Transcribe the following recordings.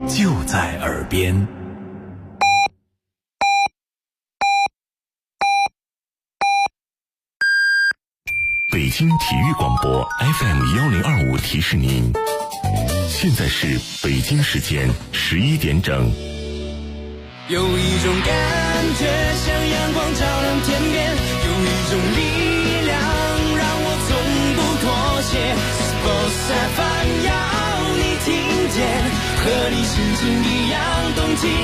就在耳边。北京体育广播 FM1025 提示您，现在是北京时间11点整。 有一种感觉像阳光照亮天边，有一种力量让我从不妥协。Sports FM 要你听见，和你心情一样动起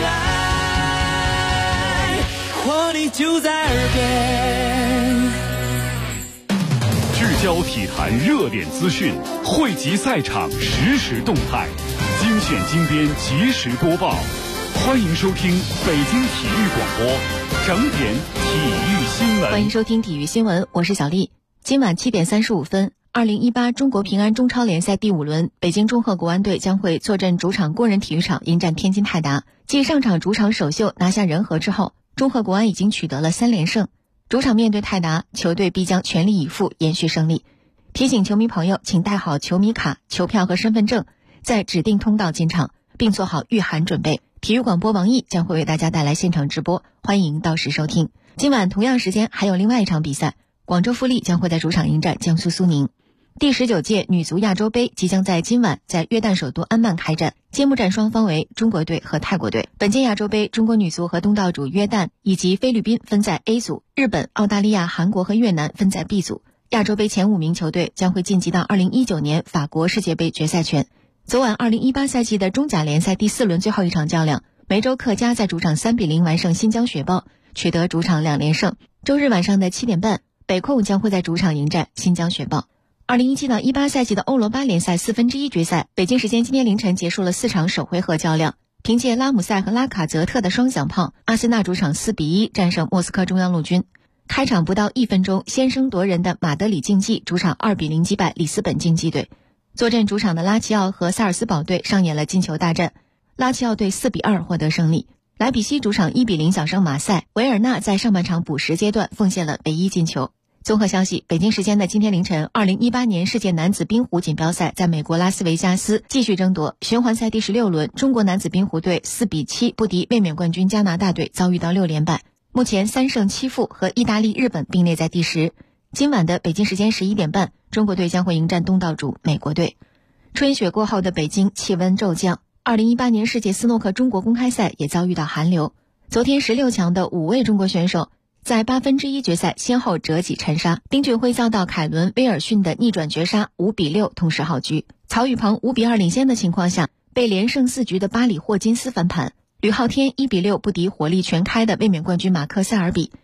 来，活力就在耳边。 聚焦体坛热点资讯，汇集赛场实时动态，精选精编及时播报。欢迎收听北京体育广播整点体育新闻。 欢迎收听体育新闻，我是小丽。今晚7点35分，2018中国平安中超联赛第5轮，北京中赫国安队将会坐镇主场工人体育场迎战天津泰达。继上场主场首秀拿下人和之后，中赫国安已经取得了3连胜。主场面对泰达，球队必将全力以赴延续胜利。提醒球迷朋友，请带好球迷卡、球票和身份证，在指定通道进场，并做好御寒准备。体育广播王毅将会为大家带来现场直播，欢迎到时收听。今晚同样时间还有另外一场比赛，广州富力将会在主场迎战江苏苏宁。第19届女足亚洲杯即将在今晚在约旦首都安曼开战，揭幕战双方为中国队和泰国队。本届亚洲杯，中国女足和东道主约旦以及菲律宾分在 A 组，日本、澳大利亚、韩国和越南分在 B 组。亚洲杯前5名球队将会晋级到2019年法国世界杯决赛圈。昨晚2018赛季的中甲联赛第4轮最后一场较量，梅州客家在主场3-0完胜新疆雪豹，取得主场2连胜。周日晚上的7点半，北控将会在主场迎战新疆雪豹。2017到18赛季的欧罗巴联赛1/4决赛，北京时间今天凌晨结束了4场首回合较量。凭借拉姆塞和拉卡泽特的双响炮，阿森纳主场4-1战胜莫斯科中央陆军。开场不到1分钟，先声夺人的马德里竞技主场2-0击败里斯本竞技队。坐镇主场的拉齐奥和萨尔斯堡队上演了进球大战，拉齐奥队4-2获得胜利。莱比锡主场1-0小胜马赛，维尔纳在上半场补时阶段奉献了唯一进球。综合消息，北京时间的今天凌晨，2018年世界男子冰壶锦标赛在美国拉斯维加斯继续争夺。循环赛第16轮，中国男子冰壶队4-7不敌卫冕冠军加拿大队，遭遇到6连败。目前3胜7负，和意大利、日本并列在第10。今晚的北京时间11点半，中国队将会迎战东道主美国队。春雪过后的北京气温骤降，2018年世界斯诺克中国公开赛也遭遇到寒流。昨天16强的5位中国选手在1/8决赛先后折戟沉沙，丁俊晖遭到凯伦威尔逊的逆转绝杀，5-6同时好局。曹宇鹏5-2领先的情况下，被连胜4局的巴里霍金斯翻盘。吕昊天1-6不敌火力全开的卫冕冠军马克塞尔比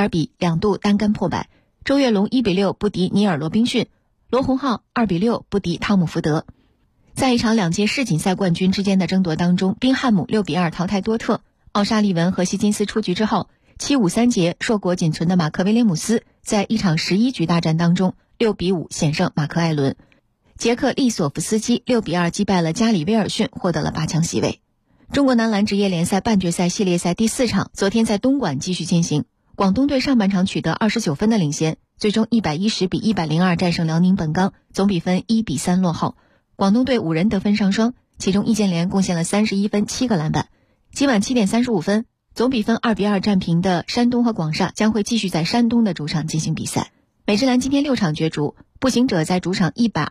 2度单杆破百。周跃龙1-6不敌尼尔罗宾逊，罗洪浩2-6不敌汤姆福德。在一场2届世锦赛冠军之间的争夺当中，宾汉姆6-2淘汰多特，奥沙利文和希金斯出局之后，7-5-3节硕果仅存的马克威廉姆斯在一场11局大战当中6-5险胜马克艾伦。捷克利索夫斯基6-2击败了加里威尔逊，获得了8强席位。中国男篮职业联赛半决赛系列赛第4场昨天在东莞继续进行，广东队上半场取得29分的领先，最终110-102战胜辽宁本钢，总比分1-3落后。广东队5人得分上双，其中易建联贡献了31分7个篮板。今晚7点35分，总比分2-2战平的山东和广厦将会继续在山东的主场进行比赛。美职篮今天6场角逐，步行者在主场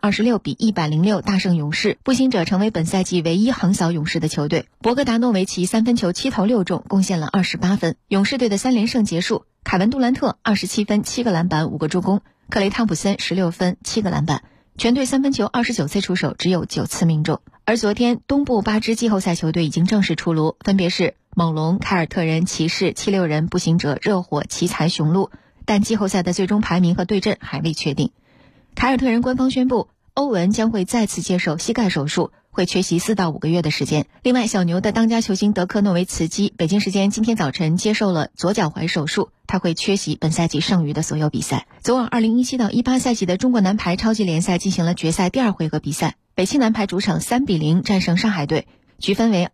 126-106大胜勇士，步行者成为本赛季唯一横扫勇士的球队。博格达诺维奇3分球7投6中，贡献了28分。勇士队的3连胜结束，凯文杜兰特27分7个篮板5个助攻，克雷汤普森16分7个篮板。全队3分球29次出手，只有9次命中。而昨天东部8支季后赛球队已经正式出炉，分别是猛龙、凯尔特人、骑士、76人、步行者、热火、奇才、雄鹿，但季后赛的最终排名和对阵还未确定。凯尔特人官方宣布，欧文将会再次接受膝盖手术，会缺席4到5个月的时间。另外，小牛的当家球星德克诺维茨基北京时间今天早晨接受了左脚踝手术，他会缺席本赛季剩余的所有比赛。昨晚2017到18赛季的中国男排超级联赛进行了决赛第2回合比赛，北汽男排主场3-0战胜上海队，局分为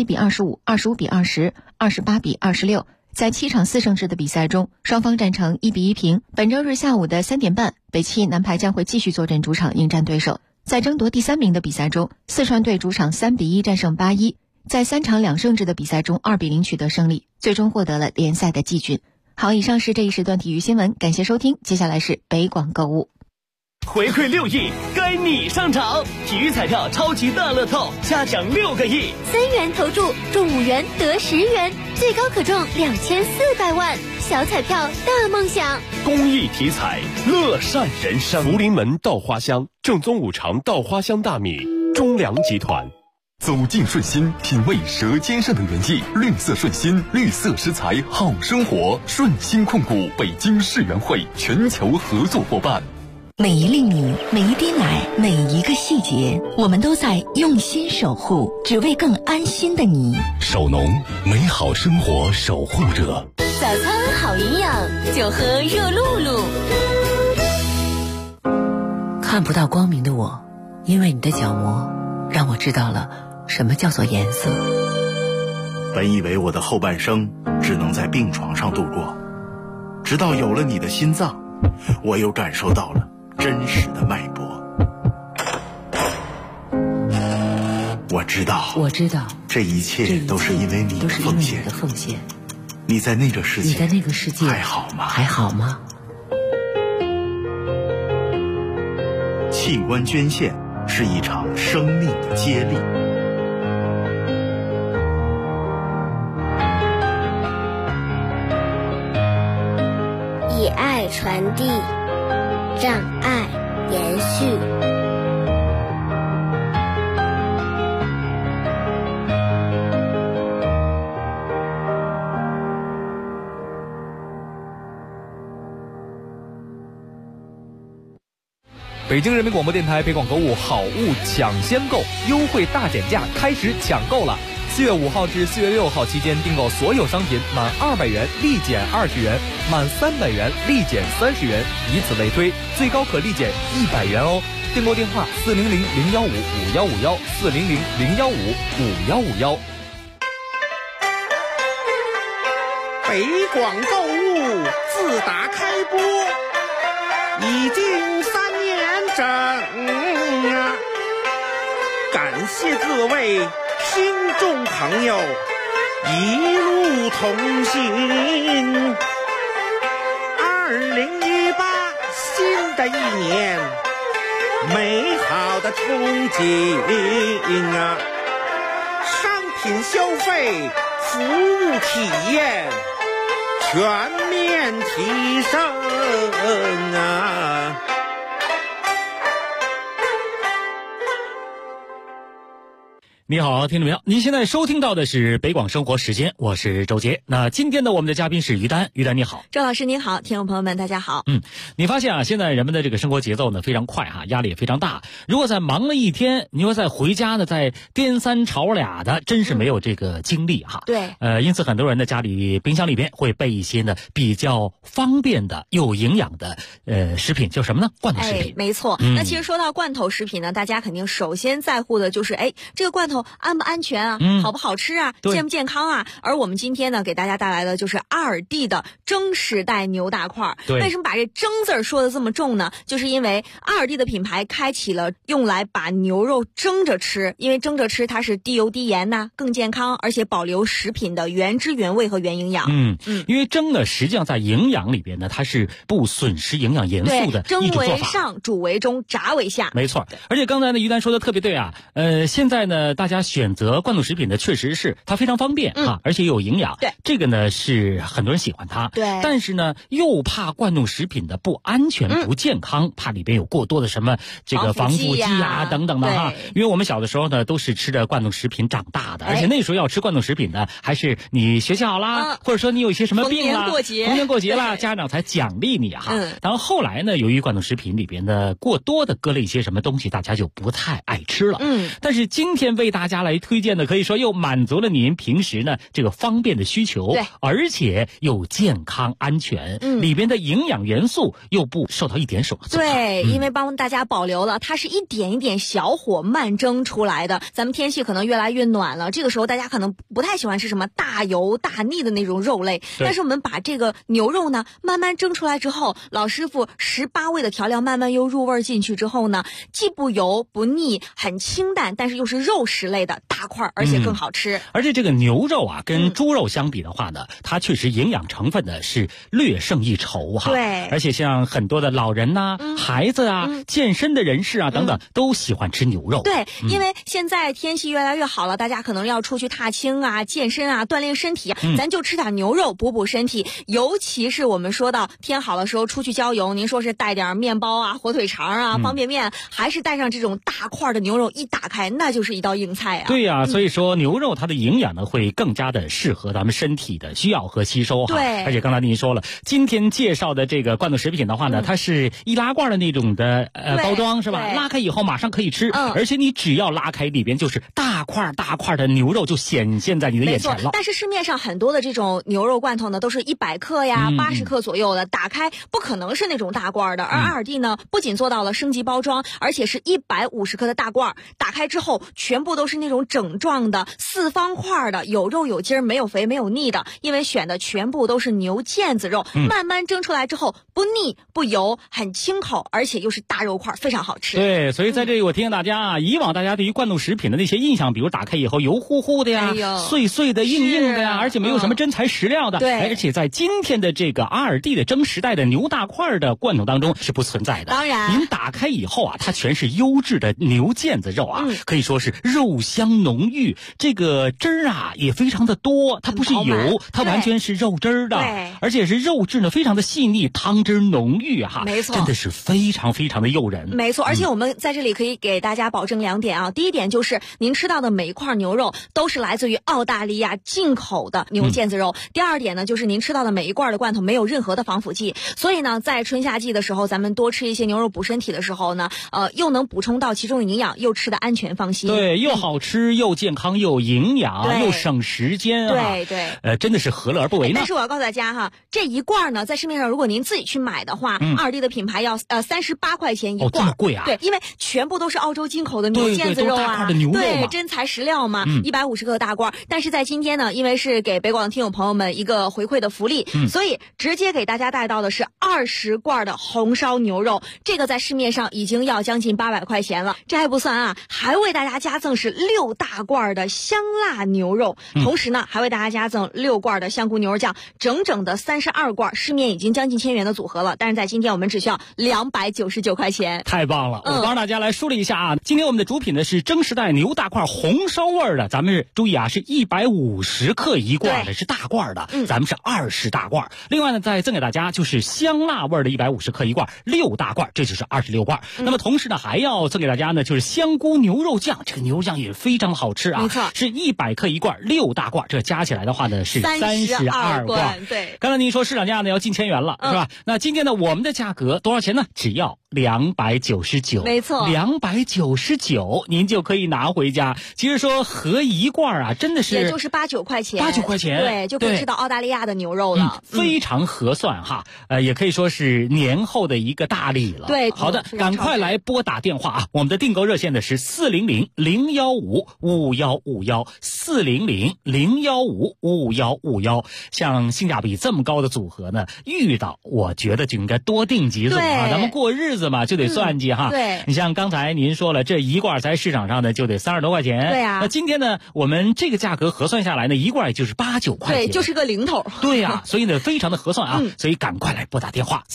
27-25、25-20、28-26。在7场4胜制的比赛中，双方战成1-1平。本周日下午的3点半，北汽男排将会继续坐镇主场迎战对手。在争夺第3名的比赛中，四川队主场3-1战胜81， 在3场2胜制的比赛中2-0取得胜利，最终获得了联赛的季军。好，以上是这一时段体育新闻，感谢收听。接下来是北广购物。 回馈6亿，该你上场！体育彩票超级大乐透，下奖6个亿 ，3元投注中5元得10元，最高可中2400万。小彩票大梦想， 公益体彩，乐善人生。 福临门稻花香，正宗5常稻花香大米，中粮集团。 走进顺心，品味舌尖上的原意。绿色顺心，绿色食材好生活。顺心控股北京世园会全球合作伙伴。 每一粒米，每一滴奶，每一个细节，我们都在用心守护，只为更安心的你。 守农，美好生活守护者。 早餐好营养，就喝热露露。 看不到光明的我，因为你的角膜，让我知道了什么叫做颜色。 本以为我的后半生只能在病床上度过，直到有了你的心脏，我又感受到了真实的脉搏。我知道，这一切都是因为你的奉献。你在那个世界还好吗？器官捐献是一场生命的接力。 以爱传递，让爱延续。 北京人民广播电台北广购物好物抢先购优惠大减价开始抢购了。4月5号至4月6号期间订购所有商品满200元立减20元，满300元立减30元，以此类推，最高可立减100元哦。订购电话400-015-5151 400-015-5151。 北广购物自打开播已经3年整啊！感谢各位听众朋友一路同行。2018新的一年，美好的憧憬啊！商品消费，服务体验全面提升啊！ 你好，听众朋友，您现在收听到的是北广生活时间，我是周杰。那今天呢，我们的嘉宾是于丹，于丹你好。 周老师您好，听众朋友们大家好。 你发现啊，现在人们的这个生活节奏呢非常快哈，压力也非常大。如果在忙了一天，你说再回家呢，再颠三吵俩的，真是没有这个精力哈。 对。 因此很多人的家里冰箱里边会备一些呢比较方便的、有营养的食品，叫什么呢？罐头食品。 没错。那其实说到罐头食品呢，大家肯定首先在乎的就是这个罐头安不安全啊，好不好吃啊，健不健康啊。而我们今天呢给大家带来的就是阿尔蒂的蒸时代牛大块。为什么把这蒸字儿说的这么重呢？就是因为阿尔蒂的品牌开启了用来把牛肉蒸着吃，因为蒸着吃它是低油低盐呐，更健康，而且保留食品的原汁原味和原营养。 因为蒸呢实际上在营养里边呢，它是不损失营养元素的一种做法。 蒸为上，煮为中，炸为下。 没错。而且刚才呢于丹说的特别对啊，现在呢大家选择罐头食品呢，确实是它非常方便而且有营养。 对， 这个呢是很多人喜欢它。 对， 但是呢又怕罐头食品的不安全、不健康，怕里边有过多的什么这个防腐剂啊等等的哈。因为我们小的时候呢都是吃着罐头食品长大的，而且那时候要吃罐头食品呢，还是你学习好啦，或者说你有一些什么病啦，逢年过节啦，家长才奖励你哈。然后后来呢，由于罐头食品里边的过多的搁了一些什么东西，大家就不太爱吃了。但是今天为大家来推荐的，可以说又满足了您平时呢这个方便的需求，而且又健康安全，里边的营养元素又不受到一点损害。 对，因为帮大家保留了，它是一点一点小火慢蒸出来的。咱们天气可能越来越暖了，这个时候大家可能不太喜欢吃什么大油大腻的那种肉类，但是我们把这个牛肉呢慢慢蒸出来之后，老师傅18味的调料慢慢又入味进去之后呢，既不油不腻，很清淡，但是又是肉食食类的大块，而且更好吃。 而且这个牛肉啊，跟猪肉相比的话呢，它确实营养成分呢是略胜一筹哈。 对， 而且像很多的老人呐、孩子啊、健身的人士啊等等，都喜欢吃牛肉。 对，因为现在天气越来越好了，大家可能要出去踏青啊、健身啊、锻炼身体啊，咱就吃点牛肉补补身体。尤其是我们说到天好的时候出去郊游，您说是带点面包啊、火腿肠啊、方便面，还是带上这种大块的牛肉，一打开那就是一道硬菜啊。 对呀，所以说牛肉它的营养呢会更加的适合咱们身体的需要和吸收哈。 对， 而且刚才您说了，今天介绍的这个罐头食品的话呢，它是易拉罐的那种的包装是吧？拉开以后马上可以吃，而且你只要拉开，里边就是大块大块的牛肉就显现在你的眼前了。 但是市面上很多的这种牛肉罐头呢，都是100克呀、80克左右的，打开不可能是那种大罐的。而阿尔蒂呢，不仅做到了升级包装，而且是150克的大罐，打开之后全部都是那种整状的4方块的，有肉有筋儿，没有肥没有腻的，因为选的全部都是牛腱子肉，慢慢蒸出来之后不腻不油，很清口，而且又是大肉块，非常好吃。 对，所以在这里我提醒大家啊，以往大家对于罐头食品的那些印象，比如打开以后油乎乎的呀、碎碎的、硬硬的呀，而且没有什么真材实料的。 对， 而且在今天的这个阿尔蒂的蒸时代的牛大块的罐头当中是不存在的。 当然， 您打开以后啊，它全是优质的牛腱子肉啊，可以说是肉香浓郁，这个汁儿啊也非常的多，它不是油，它完全是肉汁儿的，而且是肉质呢非常的细腻，汤汁浓郁哈， 没错， 真的是非常非常的诱人。 没错，而且我们在这里可以给大家保证2点啊。第一点就是您吃到的每一块牛肉都是来自于澳大利亚进口的牛腱子肉。第二点呢，就是您吃到的每一罐的罐头没有任何的防腐剂，所以呢，在春夏季的时候，咱们多吃一些牛肉补身体的时候呢，又能补充到其中的营养，又吃的安全放心。 对，又好吃又健康又营养又省时间啊。 对， 真的是何乐而不为呢？ 但是我要告诉大家哈，这一罐呢，在市面上如果您自己去买的话，阿尔蒂的品牌要38块钱一罐。 这么贵啊？ 对，因为全部都是澳洲进口的牛腱子肉啊，对，真材实料嘛，150克的大罐。但是在今天呢，因为是给北广的听友朋友们一个回馈的福利，所以直接给大家带到的是20罐的红烧牛肉，这个在市面上已经要将近800块钱了。这还不算啊，还为大家加赠是6大罐的香辣牛肉，同时呢，还为大家加赠6罐的香菇牛肉酱，整整的32罐，市面已经将近1000元的组合了。但是在今天我们只需要299块钱。 太棒了！我帮大家来梳理一下啊，今天我们的主品呢是蒸时代牛大块红烧味的，咱们注意啊，是150克一罐的，是大罐的，咱们是20大罐。另外呢，再赠给大家就是香辣味的150克一罐，6大罐，这就是26罐。那么同时呢，还要赠给大家呢就是香菇牛肉酱，这个牛肉酱也非常好吃啊， 没错， 是100克一罐，6大罐，这加起来的话呢是32罐。 对， 刚才您说市场价呢要近1000元了，是吧？那今天呢我们的价格多少钱呢？只要299， 没错 ，299您就可以拿回家。其实说合一罐啊，真的是也就是8、9块钱 ，8、9块钱， 对，就可以吃到澳大利亚的牛肉了， 非常合算哈。也可以说是年后的一个大礼了。 对， 好的，赶快来拨打电话啊！我们的订购热线呢是400-015-5151，400-015-5151。像性价比这么高的组合呢，遇到我觉得就应该多订几组啊。咱们过日子嘛，就得算计哈。 对， 你像刚才您说了，这一罐在市场上呢就得30多块钱。 对啊。 那今天呢，我们这个价格核算下来呢，一罐也就是8、9块钱。 对，就是个零头。 对呀，所以呢，非常的合算啊。所以赶快来拨打电话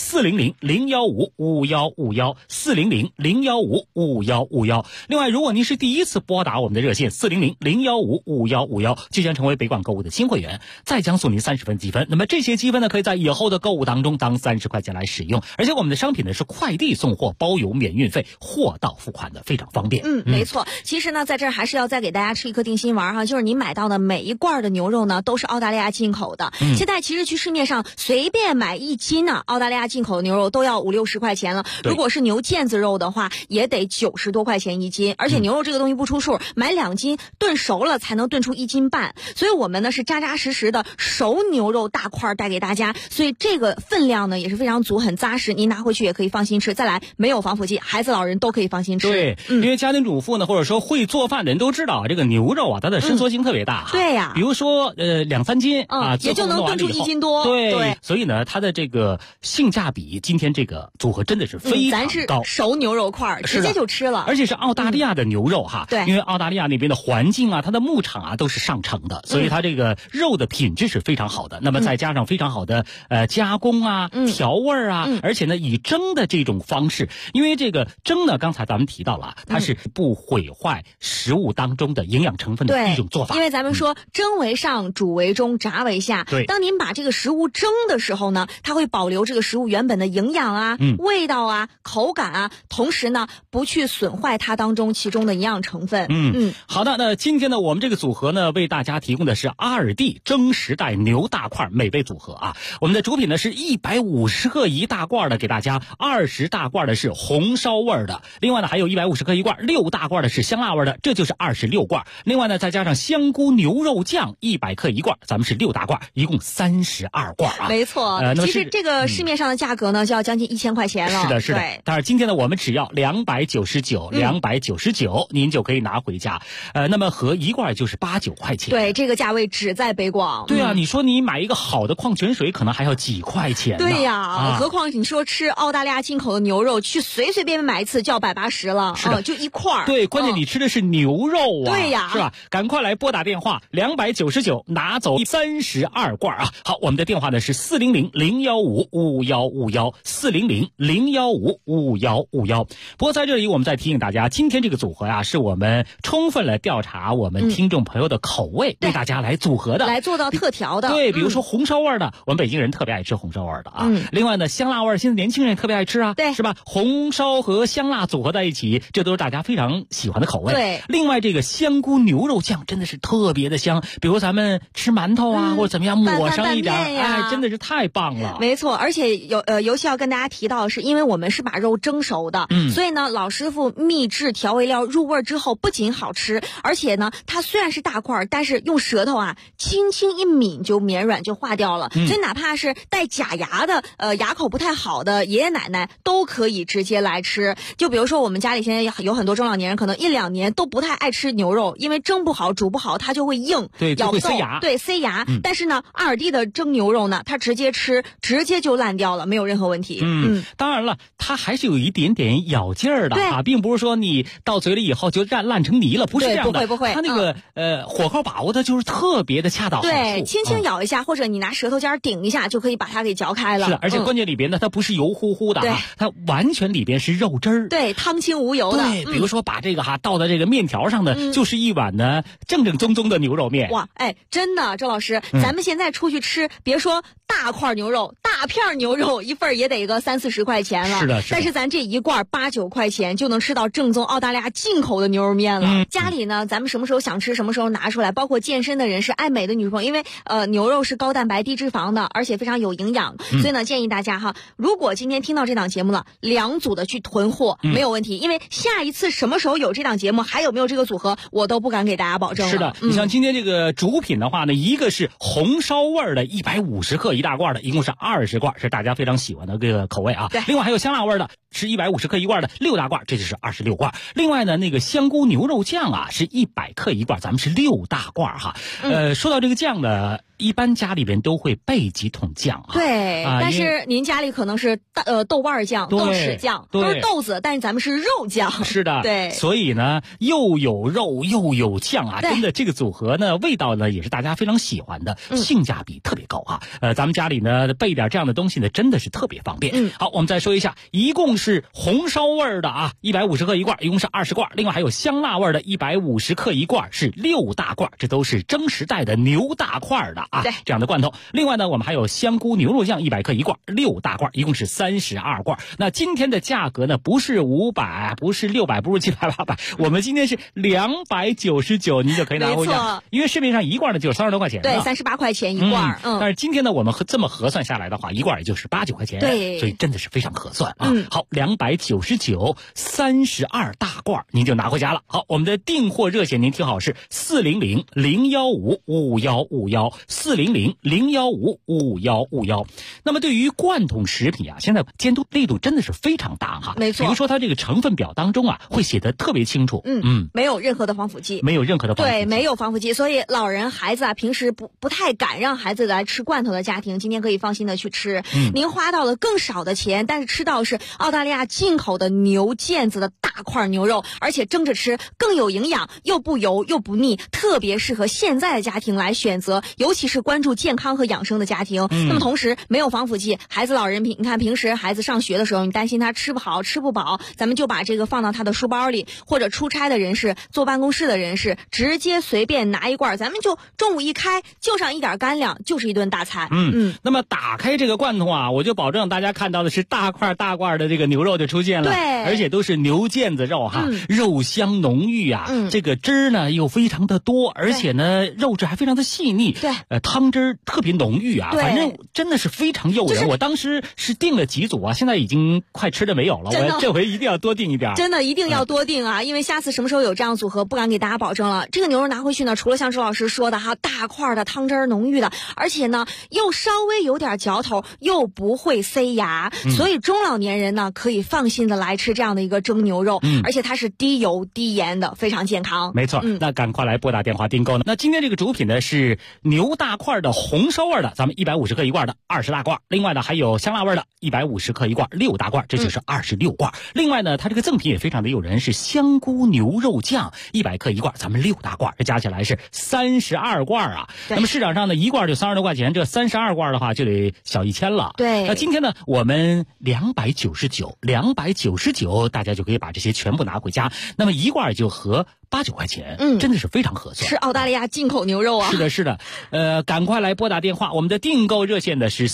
400-015-5151，400-015-5151。另外，如果您是第一次拨打我们的热线400-015-5151，就将成为北广购物的新会员，再将送您30分积分。那么这些积分呢，可以在以后的购物当中当30块钱来使用。而且我们的商品呢是快递送货，包邮免运费，货到付款的，非常方便。 没错。其实呢，在这儿还是要再给大家吃一颗定心丸哈，就是您买到的每一罐的牛肉呢，都是澳大利亚进口的。现在其实去市面上随便买1斤呢，澳大利亚进口的牛肉都要50、60块钱了。如果是牛腱子肉的话，也得90多块钱1斤。而且牛肉这个东西不出数，买2斤炖熟了才能炖出1斤半。所以我们呢是扎扎实实的熟牛肉大块带给大家，所以这个分量呢也是非常足，很扎实，您拿回去也可以放心吃。再再来没有防腐剂，孩子老人都可以放心吃。 对，因为家庭主妇呢，或者说会做饭的人都知道，这个牛肉啊，它的伸缩性特别大。 对呀， 比如说2-3斤啊， 也就能炖出1斤多。 对，所以呢，它的这个性价比，今天这个组合真的是非常高。 咱是熟牛肉块直接就吃了， 而且是澳大利亚的牛肉哈。 对， 因为澳大利亚那边的环境啊，它的牧场啊都是上乘的，所以它这个肉的品质是非常好的。那么再加上非常好的加工啊、调味啊，而且呢以蒸的这种方式，因为这个蒸呢，刚才咱们提到了，它是不毁坏食物当中的营养成分的一种做法。 因为咱们说蒸为上，煮为中，炸为下。 对， 当您把这个食物蒸的时候呢，它会保留这个食物原本的营养啊、味道啊、口感啊，同时呢不去损坏它当中其中的营养成分。 好的，那今天呢，我们这个组合呢，为大家提供的是阿尔蒂蒸时代牛大块美味组合啊。我们的主品呢是150克一大罐的，给大家20大罐的是红烧味的，另外呢还有150克一罐6大罐的是香辣味的，这就是26罐。另外呢再加上香菇牛肉酱100克一罐，咱们是6大罐，一共32罐啊。 没错，其实这个市面上的价格呢就要将近1000块钱了。 是的。但是今天呢，我们只要299，您就可以拿回家。那么合一罐就是8-9块钱。 对，这个价位只在北广。 对啊，你说你买一个好的矿泉水可能还要几块钱呢。 对呀，何况你说吃澳大利亚进口的牛肉，去随随便便买一次就要180了，就一块。 对，关键你吃的是牛肉啊。 对呀， 是吧？赶快来拨打电话299拿走32罐啊！好，我们的电话呢是400-015-5151，400-015-5151。不过在这里我们再提醒大家，今天这个组合啊，是我们充分了调查我们听众朋友的口味，为大家来组合的， 来做到特调的。 对，比如说红烧味的，我们北京人特别爱吃红烧味的啊。另外呢，香辣味现在年轻人也特别爱吃啊， 对， 是吧？红烧和香辣组合在一起，这都是大家非常喜欢的口味。 对， 另外这个香菇牛肉酱真的是特别的香，比如咱们吃馒头啊，或者怎么样抹上一点，哎，真的是太棒了。 没错，而且尤其要跟大家提到的是，因为我们是把肉蒸熟的，所以呢，老师傅秘制调味料入味之后，不仅好吃，而且呢，它虽然是大块，但是用舌头啊轻轻一抿就绵软就化掉了，所以哪怕是带假牙的牙口不太好的爷爷奶奶都可以直接来吃。就比如说我们家里现在有很多中老年人，可能1-2年都不太爱吃牛肉，因为蒸不好煮不好它就会硬， 对， 咬不动， 塞牙， 对，塞牙。但是呢，阿尔蒂的蒸牛肉呢，它直接吃直接就烂掉了，没有任何问题。 当然了，它还是有一点点咬劲儿的啊，并不是说你到嘴里以后就烂成泥了，不是这样的。 不会。 它那个火候把握的就是特别的恰到好处。 对，轻轻咬一下，或者你拿舌头尖顶一下，就可以把它给嚼开了。 是，而且关键里边呢，它不是油乎乎的啊，它完全里边是肉汁儿。 对，汤清无油的。 对，比如说把这个倒到这个面条上的，就是一碗呢正正宗宗的牛肉面。 哇，哎，真的，周老师，咱们现在出去吃，别说大块牛肉、大片牛肉，一份也得个30-40块钱了。 是的。 但是咱这一罐8-9块钱就能吃到正宗澳大利亚进口的牛肉面了。家里呢，咱们什么时候想吃什么时候拿出来，包括健身的人士、爱美的女朋友，因为牛肉是高蛋白低脂肪的，而且非常有营养，所以呢建议大家哈，如果今天听到这档节目了，2组的去囤货没有问题，因为下一次什么时候有这档节目，还有没有这个组合，我都不敢给大家保证了。 是的，你像今天这个主品的话呢，一个是红烧味的150克一大罐的，一共是20罐，是大家非常喜欢的这个口味啊。 对， 另外还有香辣味的，是150克一罐的6大罐，这就是26罐。另外呢，那个香菇牛肉酱啊，是100克一罐，咱们是6大罐哈。说到这个酱呢，一般家里边都会备几桶酱啊。 对，但是您家里可能是豆瓣酱、豆豉酱，都是豆子，但是咱们是肉酱。 是的， 对， 所以呢，又有肉又有酱啊，真的这个组合呢，味道呢也是大家非常喜欢的，性价比特别高啊。咱们家里呢备点这样的东西呢，真的是特别方便。好，我们再说一下，一共是红烧味的啊，150克一罐，一共是20罐。另外还有香辣味的150克一罐，是6大罐，这都是蒸时代的牛大块的啊，这样的罐头。另外呢，我们还有香菇牛肉酱100克一罐，6大罐，一共是32罐。那今天的价格呢，不是500，不是600，不是700、800，我们今天是299，您就可以拿回家。因为市面上一罐呢就是30多块钱， 对，38块钱一罐。 但是今天呢，我们这么核算下来的话，一罐也就是8-9块钱， 对， 所以真的是非常合算啊。好，299 32大罐，您就拿回家了。好，我们的订货热线您听好是400-015-5151，400-015-5151。 那么对于罐头食品啊，现在监督力度真的是非常大哈。 没错， 比如说它这个成分表当中啊，会写得特别清楚。 没有任何的防腐剂， 没有任何的防腐剂， 对，没有防腐剂，所以老人孩子啊，平时不太敢让孩子来吃罐头的家庭，今天可以放心的去吃。您花到了更少的钱，但是吃到是澳大利亚进口的牛腱子的大块牛肉，而且蒸着吃更有营养，又不油又不腻，特别适合现在的家庭来选择，尤其是关注健康和养生的家庭。那么同时没有防腐剂，孩子老人你看平时孩子上学的时候，你担心他吃不好吃不饱，咱们就把这个放到他的书包里，或者出差的人士、坐办公室的人士直接随便拿一罐，咱们就中午一开就上一点干粮，就是一顿大餐。 那么打开这个罐头啊，我就保证大家看到的是大块大块的这个牛肉就出现了， 对， 而且都是牛腱子肉哈，肉香浓郁啊，这个汁儿呢又非常的多，而且呢肉质还非常的细腻， 对， 汤汁特别浓郁啊，反正真的是非常诱人。我当时是订了几组啊，现在已经快吃的没有了，我这回一定要多订一点， 真的一定要多订啊，因为下次什么时候有这样组合不敢给大家保证了。这个牛肉拿回去呢，除了像周老师说的哈，大块的汤汁浓郁的，而且呢又稍微有点嚼头，又不会塞牙，所以中老年人呢可以放心的来吃这样的一个蒸牛肉，而且它是低油低盐的，非常健康。 没错，那赶快来拨打电话订购呢。那今天这个主品呢是牛大块的红烧味的，咱们150克一罐的20大罐，另外呢还有香辣味的150克一罐6大罐，这就是26罐。另外呢它这个赠品也非常的诱人，是香菇牛肉酱100克一罐，咱们6大罐，这加起来是32罐啊。那么市场上呢一罐就30多块钱，这32罐的话就得小1000了。 对， 那今天呢我们299，大家就可以把这些全部拿回家，那么一罐就合8-9块钱，真的是非常合算。 是澳大利亚进口牛肉啊。 是的，赶快来拨打电话，我们的订购热线的是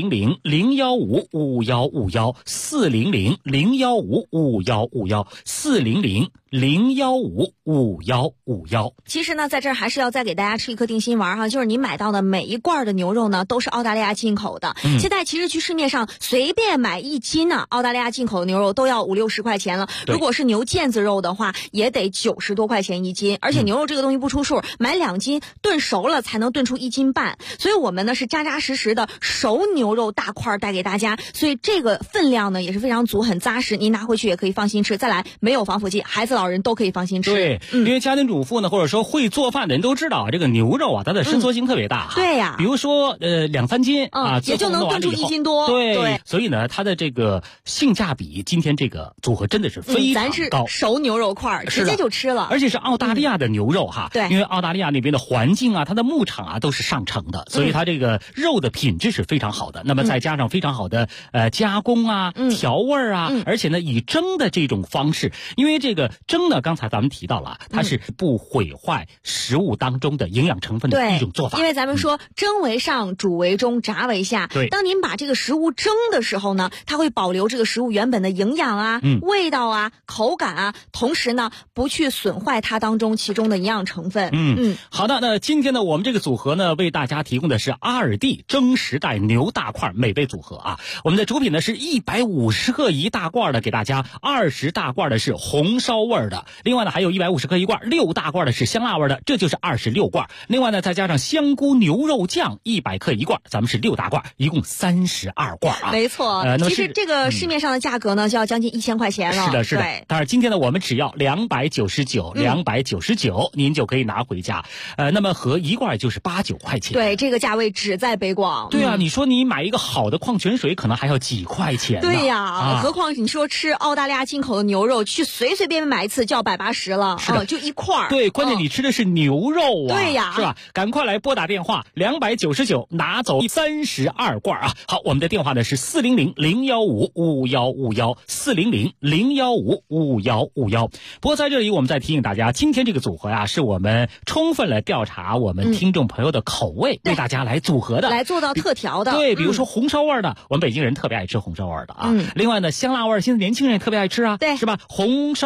400-015-5151，400-015-5151，400-015-5151。 其实呢在这儿还是要再给大家吃一颗定心丸哈，就是您买到的每一罐的牛肉呢都是澳大利亚进口的。现在其实去市面上随便买1斤呢，澳大利亚进口的牛肉都要50-60块钱了，如果是牛腱子肉的话也得90多块钱1斤，而且牛肉这个东西不出数，买2斤炖熟了才能炖出1斤半，所以我们呢是扎扎实实的熟牛肉大块带给大家，所以这个分量呢也是非常足很扎实，您拿回去也可以放心吃。再来没有防腐剂，孩子老人都可以放心吃。 对，因为家庭主妇呢或者说会做饭的人都知道这个牛肉啊它的伸缩性特别大， 对呀， 比如说2-3斤也就能炖出1斤多。 对，所以呢它的这个性价比今天这个组合真的是非常高， 咱是熟牛肉块直接就吃了， 而且是澳大利亚的牛肉哈。 对， 因为澳大利亚那边的环境啊它的牧场啊都是上乘的，所以它这个肉的品质是非常好的，那么再加上非常好的加工啊调味啊，而且呢以蒸的这种方式，因为这个蒸呢刚才咱们提到了它是不毁坏食物当中的营养成分的一种做法。 因为咱们说蒸为上煮为中炸为下， 对， 当您把这个食物蒸的时候呢，它会保留这个食物原本的营养啊味道啊口感啊，同时呢不去损坏它当中其中的营养成分。 好的，那今天呢我们这个组合呢为大家提供的是阿尔蒂蒸时代牛大块美味组合啊。我们的主品呢是150克一大罐的给大家，20大罐的是红烧味的，另外呢还有150克一罐6大罐的是香辣味的，这就是26罐。另外呢再加上香菇牛肉酱100克一罐，咱们是6大罐，一共32罐啊。 没错，其实这个市面上的价格呢就要将近1000块钱了。 是的。但是今天呢我们只要299，您就可以拿回家。那么合一罐就是8-9块钱。 对，这个价位只在北广。 对啊，你说你买一个好的矿泉水可能还要几块钱呢。 对呀，何况你说吃澳大利亚进口的牛肉，去随随便便买一次就要180了，就一块。 对，关键你吃的是牛肉啊。 对呀， 是吧？赶快来拨打电话299拿走32罐啊。好，我们的电话呢是400-015-5151，400-015-5151。不过在这里我们再提醒大家，今天这个组合呀是我们充分了调查我们听众朋友的口味，为大家来组合的， 来做到特调的。 对，比如说红烧味的，我们北京人特别爱吃红烧味的啊。另外呢香辣味现在年轻人也特别爱吃啊， 对， 是吧？红烧和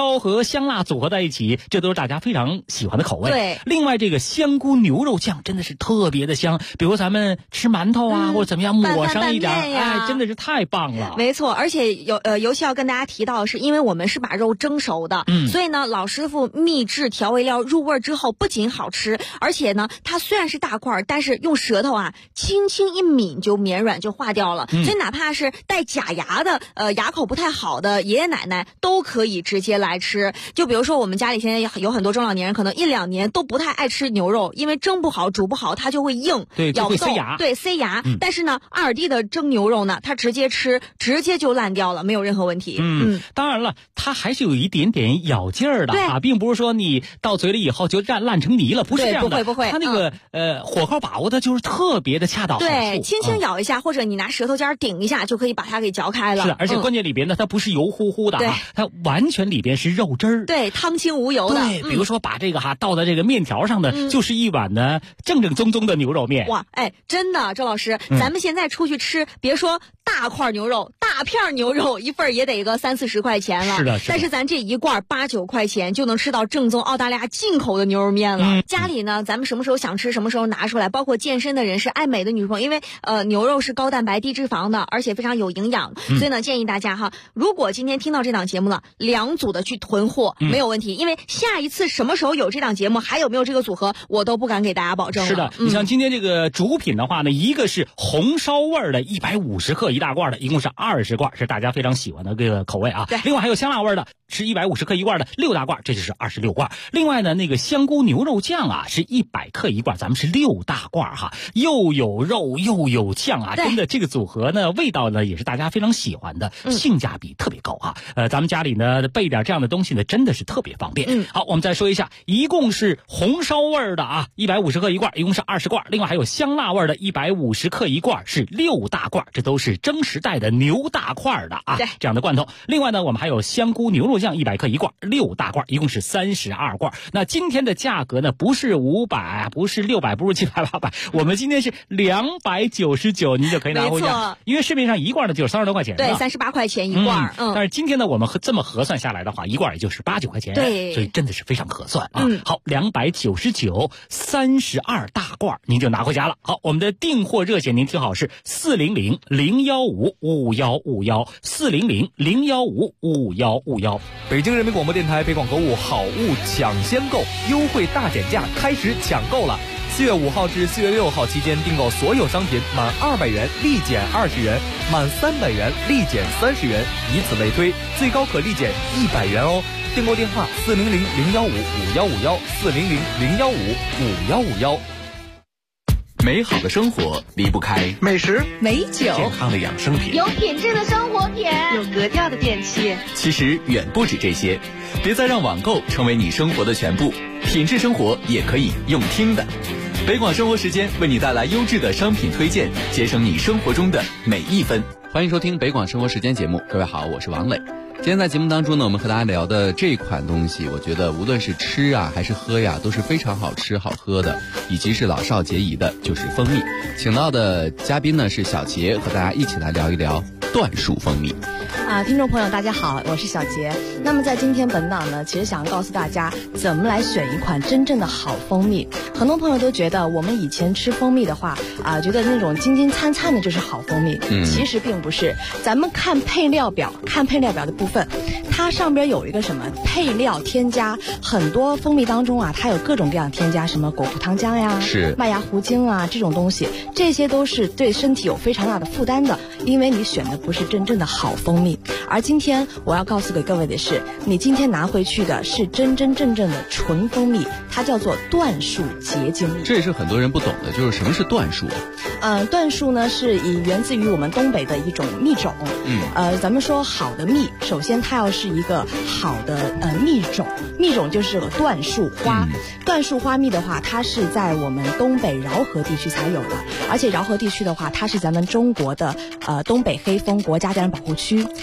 香辣组合在一起，这都是大家非常喜欢的口味。 对， 另外这个香菇牛肉酱真的是特别的香，比如咱们吃馒头啊，或者怎么样抹上一点，哎，真的是太棒了。 没错，而且尤其要跟大家提到的是，因为我们是把肉蒸熟的，所以呢，老师傅秘制调味料入味之后，不仅好吃，而且呢，它虽然是大块，但是用舌头啊轻轻一抿就绵软就化掉了，所以哪怕是带假牙的牙口不太好的爷爷奶奶都可以直接来吃。就比如说我们家里现在有很多中老年人，可能1-2年都不太爱吃牛肉，因为蒸不好煮不好它就会硬， 对，就会塞牙， 对，塞牙。但是呢，阿尔蒂的蒸牛肉呢，它直接吃直接就烂掉了，没有任何问题。 当然了，它还是有一点点咬劲儿的啊，并不是说你到嘴里以后就烂成泥了，不是这样的。 不会。 它那个火候把握的就是特别的恰到好处。 对，轻轻咬一下，或者你拿舌头尖顶一下，就可以把它给嚼开了。 是，而且关键里边呢，它不是油乎乎的啊，它完全里边是肉汁儿。 对，汤清无油的。 对，比如说把这个倒在这个面条上的，就是一碗呢正正宗宗的牛肉面。 哇，哎，真的，周老师，咱们现在出去吃，别说大块牛肉、大片牛肉，一份也得个30-40块钱了。 是的。 但是咱这一罐8-9块钱就能吃到正宗澳大利亚进口的牛肉面了。家里呢，咱们什么时候想吃什么时候拿出来，包括健身的人士、爱美的女朋友，因为牛肉是高蛋白低脂肪的，而且非常有营养，所以呢，建议大家哈，如果今天听到这档节目了，2组的去囤货没有问题，因为下一次什么时候有这档节目，还有没有这个组合，我都不敢给大家保证了。 是的，你像今天这个主品的话呢，一个是红烧味儿的150克一大罐的，一共是20罐，是大家非常喜欢的这个口味啊。 对， 另外还有香辣味的，是150克一罐的6大罐，这就是26罐。另外呢，那个香菇牛肉酱啊，是100克一罐，咱们是6大罐哈，又有肉又有酱啊，真的这个组合呢，味道呢也是大家非常喜欢的，性价比特别高啊。咱们家里呢备点这样的东西呢，真的是特别方便。好，我们再说一下，一共是红烧味的啊，150克一罐，一共是20罐。另外还有香辣味的150克一罐，是6大罐，这都是蒸时代的牛大块的啊，这样的罐头。另外呢，我们还有香菇牛肉酱100克一罐，6大罐，一共是32罐。那今天的价格呢，不是500，不是600，不是700、800，我们今天是299，您就可以拿回家。因为市面上一罐呢就是30多块钱， 对，38块钱一罐。 但是今天呢，我们这么核算下来的话，一罐也就是8-9块钱， 对， 所以真的是非常合算啊。好，299 32大罐，您就拿回家了。好，我们的订货热线您听好，是400-015-5151，400-015-5151。 北京人民广播电台北广购物好物抢先购优惠大减价开始抢购了。4月5号至4月6号期间订购所有商品满200元立减20元，满300元立减30元，以此类推，最高可立减100元哦。订购电话400-015-5151，400-015-5151。 美好的生活离不开美食、 美酒、 健康的养生品、 有品质的生活品、 有格调的电器。 其实远不止这些，别再让网购成为你生活的全部，品质生活也可以用听的。北广生活时间为你带来优质的商品推荐，节省你生活中的每一分。 欢迎收听北广生活时间节目，各位好，我是王磊。今天在节目当中呢，我们和大家聊的这款东西，我觉得无论是吃啊还是喝呀，都是非常好吃好喝的，以及是老少皆宜的，就是蜂蜜。请到的嘉宾呢是小杰，和大家一起来聊一聊椴树蜂蜜。 听众朋友大家好，我是小杰。那么在今天本档呢，其实想告诉大家怎么来选一款真正的好蜂蜜。很多朋友都觉得我们以前吃蜂蜜的话觉得那种金金灿灿的就是好蜂蜜，其实并不是。咱们看配料表的部分，它上边有一个什么配料添加，很多蜂蜜当中它有各种各样添加，什么果葡糖浆呀、麦芽糊精这种东西，这些都是对身体有非常大的负担的，因为你选的不是真正的好蜂蜜。而今天我要告诉给各位的是，你今天拿回去的是真真正正的纯蜂蜜，它叫做椴树结晶蜜。 这也是很多人不懂的，就是什么是椴树椴树呢是源自于我们东北的一种蜜种。咱们说好的蜜，首先它要是一个好的蜜种，蜜种就是椴树花。椴树花蜜的话，它是在我们东北饶河地区才有的，而且饶河地区的话，它是咱们中国的东北黑蜂国家自然保护区。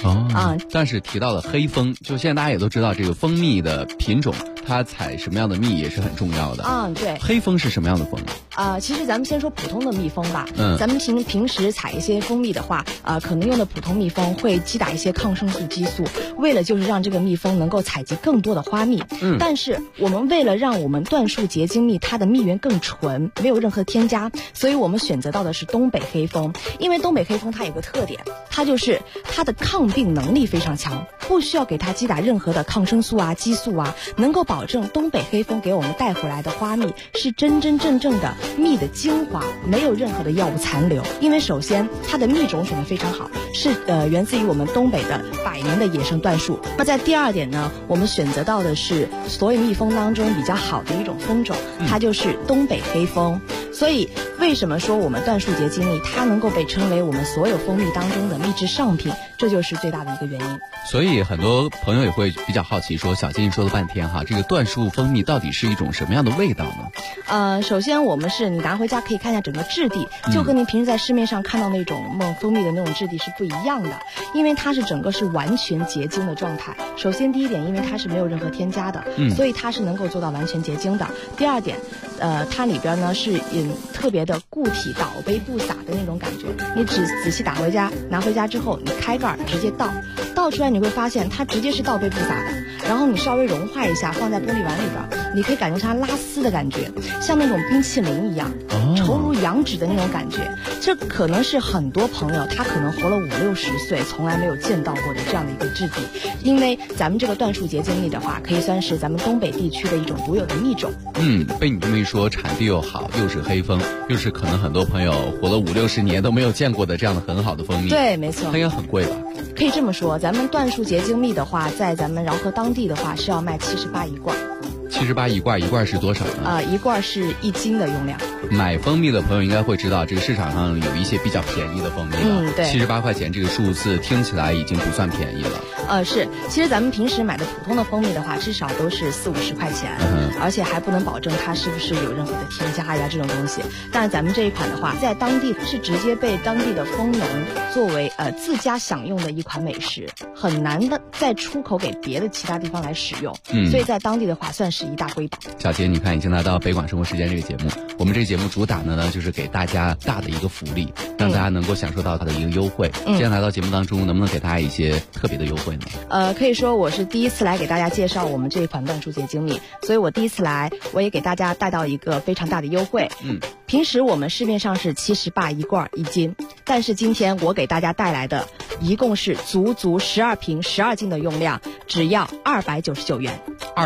但是提到了黑蜂，就现在大家也都知道这个蜂蜜的品种，它采什么样的蜜也是很重要的。 对。 黑蜂是什么样的蜂？ 其实咱们先说普通的蜜蜂吧。咱们平时采一些蜂蜜的话，可能用的普通蜜蜂会击打一些抗生素激素，为了就是让这个蜜蜂能够采集更多的花蜜。但是我们为了让我们椴树结晶蜜它的蜜源更纯，没有任何添加，所以我们选择到的是东北黑蜂。因为东北黑蜂它有个特点，它就是它的抗病能力非常强，不需要给它击打任何的抗生素啊、激素啊，能够保证东北黑蜂给我们带回来的花蜜是真真正正的蜜的精华，没有任何的药物残留。因为首先它的蜜种选得非常好，是源自于我们东北的100年的野生椴树。那在第二点呢，我们选择到的是所有蜜蜂当中比较好的一种蜂种，它就是东北黑蜂。所以为什么说我们椴树结晶蜜它能够被称为我们所有蜂蜜当中的蜜制上品，这就是最大的一个原因。 所以很多朋友也会比较好奇说，小金说了半天哈，这个椴树蜂蜜到底是一种什么样的味道呢？ 首先我们是你拿回家可以看一下整个质地，就跟您平时在市面上看到那种蜂蜜的那种质地是不一样的，因为它是整个是完全结晶的状态。首先第一点，因为它是没有任何添加的，所以它是能够做到完全结晶的。第二点，它里边呢是特别的固体倒杯不洒的那种感觉。你仔细拿回家之后，你开盖直接倒出来，你会发现它直接是倒杯不洒的。然后你稍微融化一下，放在玻璃碗里边，你可以感觉它拉丝的感觉，像那种冰淇淋一样，稠如羊脂的那种感觉。这可能是很多朋友他可能活了50-60岁从来没有见到过的这样的一个质地。因为咱们这个椴树结晶蜜的话，可以算是咱们东北地区的一种独有的蜜种。 被你这么一说，产地又好，又是黑蜂，又是可能很多朋友活了50-60年都没有见过的这样的很好的蜂蜜。 对，没错。 它应该很贵吧？ 可以这么说，咱们椴树结晶蜜的话，在咱们饶河当地的话是要卖78一罐。 78一罐，一罐是多少呢？ 一罐是1斤的用量。 买蜂蜜的朋友应该会知道，这个市场上有一些比较便宜的蜂蜜了。 对 ，78块钱这个数字听起来已经不算便宜了。 是，其实咱们平时买的普通的蜂蜜的话，至少都是40-50块钱，而且还不能保证它是不是有任何的添加呀这种东西。但是咱们这一款的话，在当地是直接被当地的蜂农作为自家享用的一款美食，很难的再出口给别的其他地方来使用。所以在当地的话，算是一大瑰宝。 小杰，你看已经来到北广生活时间这个节目，我们这个节目主打的呢就是给大家大的一个福利，让大家能够享受到它的一个优惠。今天来到节目当中，能不能给大家一些特别的优惠呢？ 可以说我是第一次来给大家介绍我们这一款椴树结晶蜜，所以我第一次来，我也给大家带到一个非常大的优惠。平时我们市面上是78一罐1斤，但是今天我给大家带来的一共是足12瓶12斤的用量，只要299元。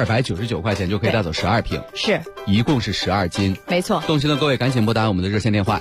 299块钱就可以带走12瓶， 是， 一共是12斤， 没错。 动心的各位赶紧拨打我们的热线电话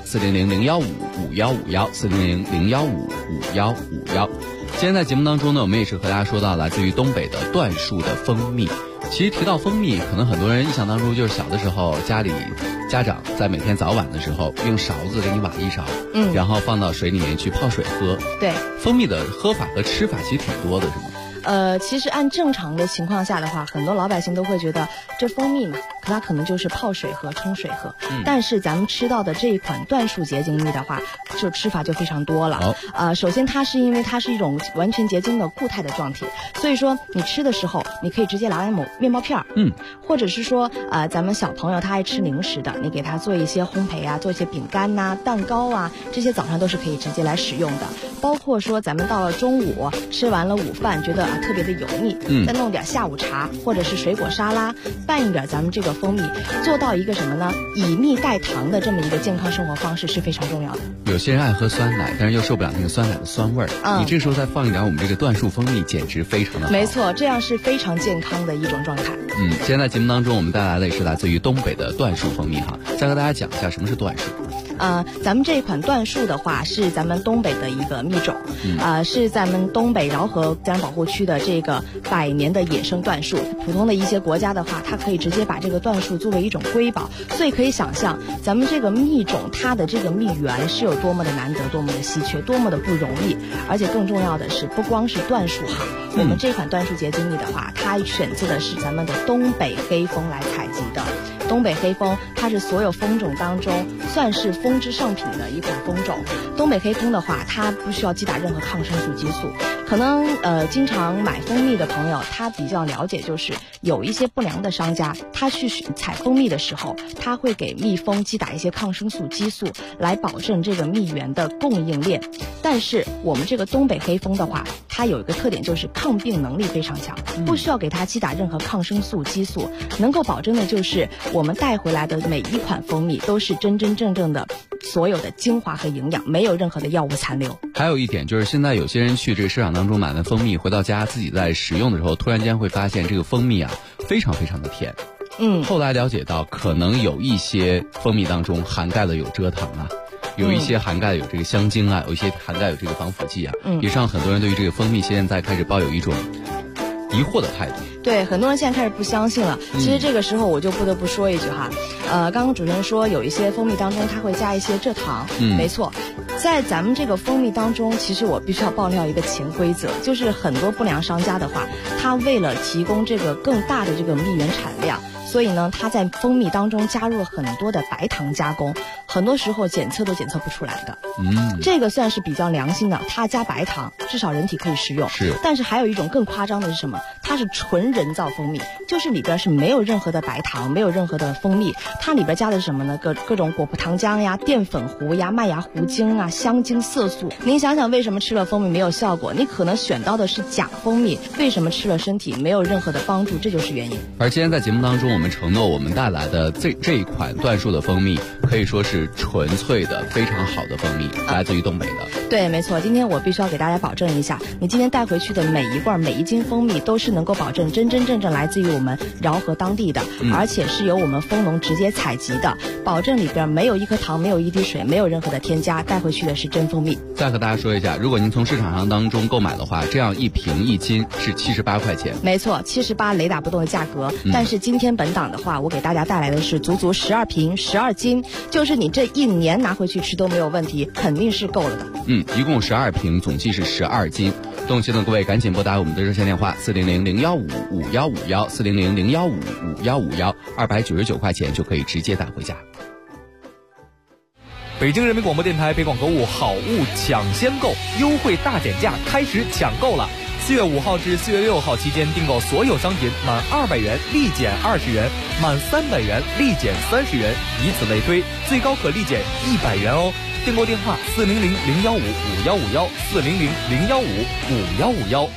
400-015-5151，400-015-5151。今天在节目当中呢，我们也是和大家说到来自于东北的椴树的蜂蜜。其实提到蜂蜜，可能很多人印象当中就是小的时候家长在每天早晚的时候用勺子给你挖一勺，然后放到水里面去泡水喝。 对， 蜂蜜的喝法和吃法其实挺多的，是吗？ 其实按正常的情况下的话，很多老百姓都会觉得这蜂蜜嘛，它可能就是泡水喝、冲水喝。但是咱们吃到的这一款椴树结晶蜜的话，就吃法就非常多了。首先它是因为它是一种完全结晶的固态的状体，所以说你吃的时候，你可以直接拿来抹面包片儿，或者是说咱们小朋友他爱吃零食的，你给他做一些烘焙啊，做一些饼干呐、蛋糕啊，这些早上都是可以直接来使用的。包括说咱们到了中午吃完了午饭，觉得特别的油腻，再弄点下午茶或者是水果沙拉，拌一点咱们这个蜂蜜，做到一个什么呢？以蜜代糖的这么一个健康生活方式是非常重要的。 有些人爱喝酸奶，但是又受不了那个酸奶的酸味儿，你这时候再放一点我们这个椴树蜂蜜，简直非常的好。 没错，这样是非常健康的一种状态。 今天在节目当中我们带来的也是来自于东北的椴树蜂蜜哈。再和大家讲一下什么是椴树。 咱们这一款椴树的话是咱们东北的一个蜜种，是咱们东北饶河自然保护区的这个100年的野生椴树。普通的一些国家的话，它可以直接把这个椴树作为一种瑰宝，所以可以想象咱们这个蜜种它的这个蜜源是有多么的难得，多么的稀缺，多么的不容易。而且更重要的是，不光是椴树好，我们这款椴树结晶蜜的话，它选择的是咱们的东北黑蜂来采集的。东北黑蜂它是所有蜂种当中算是蜂之上品的一款蜂种。东北黑蜂的话，它不需要击打任何抗生素激素， 可能经常买蜂蜜的朋友，他比较了解，就是有一些不良的商家，他去采蜂蜜的时候，他会给蜜蜂击打一些抗生素、激素，来保证这个蜜源的供应链。但是我们这个东北黑蜂的话，它有一个特点，就是抗病能力非常强，不需要给它击打任何抗生素、激素，能够保证的就是我们带回来的每一款蜂蜜都是真真正正的所有的精华和营养，没有任何的药物残留。 还有一点就是，现在有些人去这个市场当中买完蜂蜜回到家，自己在食用的时候，突然间会发现这个蜂蜜啊非常非常的甜。后来了解到，可能有一些蜂蜜当中涵盖了有蔗糖啊，有一些涵盖有这个香精啊，有一些涵盖有这个防腐剂啊，也让很多人对于这个蜂蜜现在开始抱有一种疑惑的态度。 对，很多人现在开始不相信了。其实这个时候我就不得不说一句哈，刚刚主持人说有一些蜂蜜当中它会加一些蔗糖，没错，在咱们这个蜂蜜当中，其实我必须要爆料一个潜规则，就是很多不良商家的话，他为了提供这个更大的这个蜜源产量，所以呢，他在蜂蜜当中加入了很多的白糖加工，很多时候检测都检测不出来的。这个算是比较良心的，他加白糖，至少人体可以食用。 是。 但是还有一种更夸张的是什么？它是纯人造蜂蜜，就是里边是没有任何的白糖，没有任何的蜂蜜，它里边加的是什么呢？各种果葡糖浆呀、淀粉糊呀、麦芽糊精啊、香精、色素。您想想，为什么吃了蜂蜜没有效果？你可能选到的是假蜂蜜，为什么吃了身体没有任何的帮助？这就是原因。 而今天在节目当中，我们承诺我们带来的这一款椴树的蜂蜜，可以说是纯粹的、非常好的蜂蜜，来自于东北的。 对，没错。今天我必须要给大家保证一下，你今天带回去的每一罐、每一斤蜂蜜都是能够保证真真正正来自于我们饶河当地的，而且是由我们蜂农直接采集的，保证里边没有一颗糖，没有一滴水，没有任何的添加，带回去的是真蜂蜜。 再和大家说一下，如果您从市场上当中购买的话，这样一瓶1斤是78块钱。 没错，78雷打不动的价格。但是今天本档的话，我给大家带来的是足足12瓶12斤，就是你这1年拿回去吃都没有问题，肯定是够了的。 一共12瓶，总计是12斤。动心的各位赶紧拨打我们的热线电话400-015-5151，400-015-5151，299块钱就可以直接带回家。 北京人民广播电台北广购物好物抢先购优惠大减价开始抢购了。4月5号至4月6号期间订购所有商品满200元立减20元，满300元立减30元，以此类推，最高可立减100元哦。订购电话400-015-5151，400-015-5151。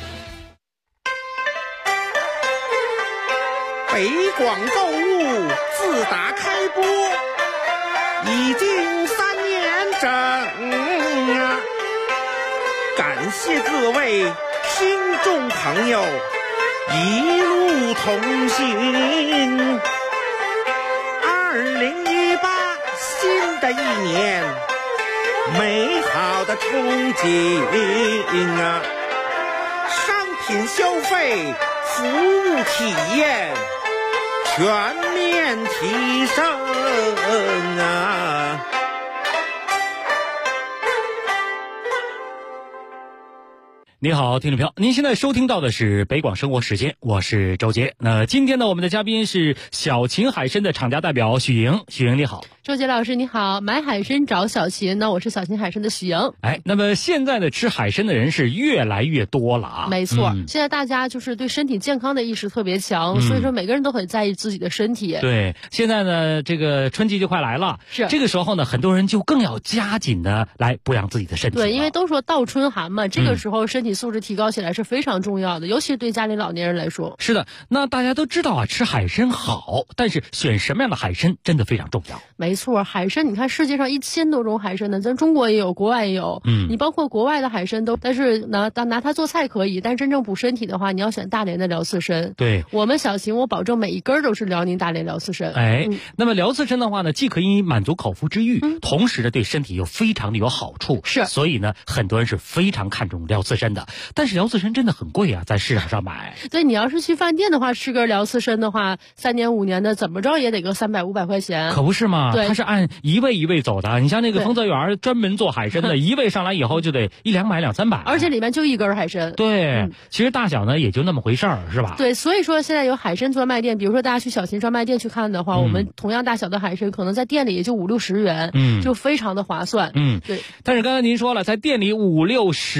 北广购物自打开播已经3年整啊，感谢各位听众朋友一路同行。2018新的一年，美好的憧憬啊，商品消费、服务体验全面提升啊！ 你好，听众朋友，您现在收听到的是北广生活时间，我是周杰。那今天呢，我们的嘉宾是小秦海参的厂家代表许莹。许莹你好。 周杰老师你好，买海参找小秦，那我是小秦海参的许莹。 那么现在的吃海参的人是越来越多了啊。 没错，现在大家就是对身体健康的意识特别强，所以说每个人都很在意自己的身体。 对，现在呢，这个春季就快来了， 是这个时候呢，很多人就更要加紧的来补养自己的身体。 对，因为都说倒春寒嘛，这个时候身体素质提高起来是非常重要的，尤其是对家里老年人来说。 是的，那大家都知道啊，吃海参好，但是选什么样的海参真的非常重要。 没错，海参你看世界上1000多种海参呢，咱中国也有，国外也有。你包括国外的海参都，但是拿它做菜可以，但真正补身体的话，你要选大连的辽刺参。 对， 我们小秦我保证每一根都是辽宁大连辽刺参。 那么辽刺参的话呢，既可以满足口腹之欲，同时呢对身体又非常的有好处。 是， 所以呢很多人是非常看重辽刺参的。但是辽刺参真的很贵啊，在市场上买。 对，你要是去饭店的话，吃根辽刺参的话，3年5年的怎么着也得个300、500块钱。 可不是嘛？ 对， 它是按一位一位走的。你像那个丰泽园专门做海参的，一位上来以后就得100-200、200-300， 而且里面就一根海参。 对，其实大小呢也就那么回事儿，是吧？ 对，所以说现在有海参专卖店，比如说大家去小秦专卖店去看的话，我们同样大小的海参可能在店里也就50-60元，就非常的划算。 对。但是刚才您说了，在店里50-60元，